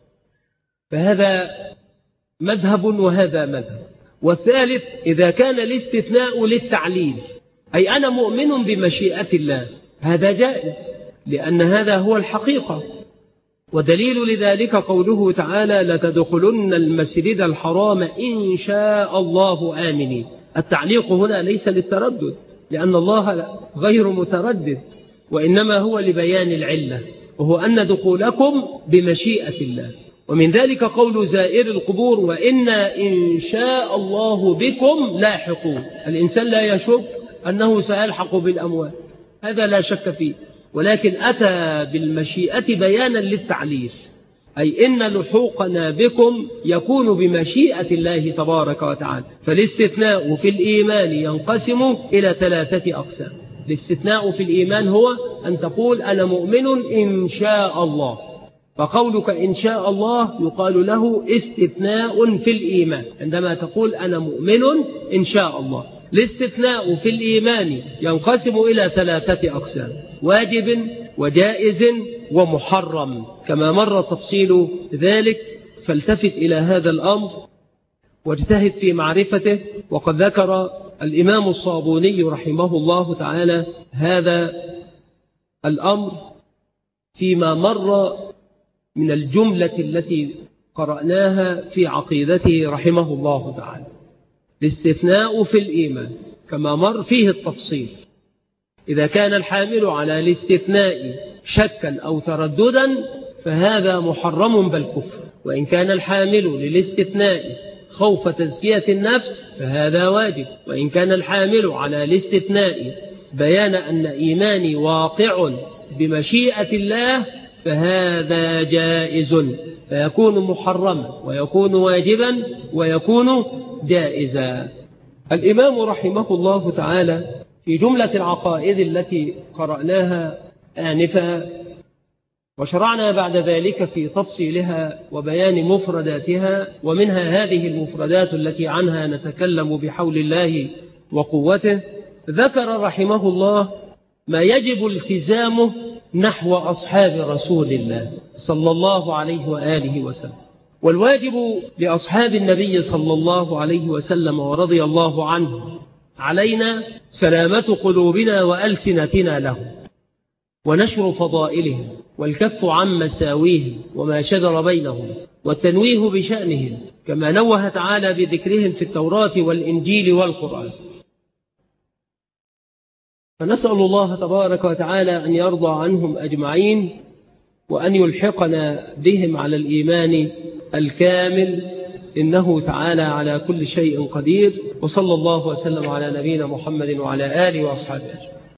فهذا مذهب وهذا مذهب. والثالث إذا كان الاستثناء للتعليل، أي أنا مؤمن بمشيئة الله، هذا جائز لأن هذا هو الحقيقة. ودليل لذلك قوله تعالى لتدخلن المسجد الحرام إن شاء الله آمنين. التعليق هنا ليس للتردد، لأن الله غير متردد، وإنما هو لبيان العلة، وهو أن دخولكم بمشيئة الله. ومن ذلك قول زائر القبور وإنا إن شاء الله بكم لاحقون. الإنسان لا يشك أنه سيلحق بالأموات، هذا لا شك فيه، ولكن أتى بالمشيئة بيانا للتعليل، أي إن لحوقنا بكم يكون بمشيئة الله تبارك وتعالى. فالاستثناء في الإيمان ينقسم إلى 3 أقسام. الاستثناء في الإيمان هو أن تقول أنا مؤمن إن شاء الله، فقولك إن شاء الله يقال له استثناء في الإيمان عندما تقول أنا مؤمن إن شاء الله. الاستثناء في الإيمان ينقسم إلى 3 أقسام: واجب وجائز ومحرم، كما مر تفصيل ذلك. فالتفت إلى هذا الأمر واجتهد في معرفته. وقد ذكر الإمام الصابوني رحمه الله تعالى هذا الأمر فيما مر من الجملة التي قرأناها في عقيدته رحمه الله تعالى. الاستثناء في الإيمان كما مر فيه التفصيل. إذا كان الحامل على الاستثناء شكا أو ترددا فهذا محرم بل كفر، وإن كان الحامل للاستثناء خوف تزكية النفس فهذا واجب، وإن كان الحامل على الاستثناء بيان أن إيماني واقع بمشيئة الله فهذا جائز، فيكون محرما ويكون واجبا ويكون جائزا. الإمام رحمه الله تعالى في جملة العقائد التي قرأناها آنفا وشرعنا بعد ذلك في تفصيلها وبيان مفرداتها، ومنها هذه المفردات التي عنها نتكلم بحول الله وقوته، ذكر رحمه الله ما يجب التزامه نحو أصحاب رسول الله صلى الله عليه وآله وسلم. والواجب لأصحاب النبي صلى الله عليه وسلم ورضي الله عنه علينا سلامة قلوبنا وألسنتنا له، ونشر فضائلهم، والكف عن مساويهم وما شجر بينهم، والتنويه بشأنهم كما نوه تعالى بذكرهم في التوراة والإنجيل والقرآن. فنسأل الله تبارك وتعالى أن يرضى عنهم أجمعين، وأن يلحقنا بهم على الإيمان الكامل، إنه تعالى على كل شيء قدير. وصلى الله وسلم على نبينا محمد وعلى آله وأصحابه.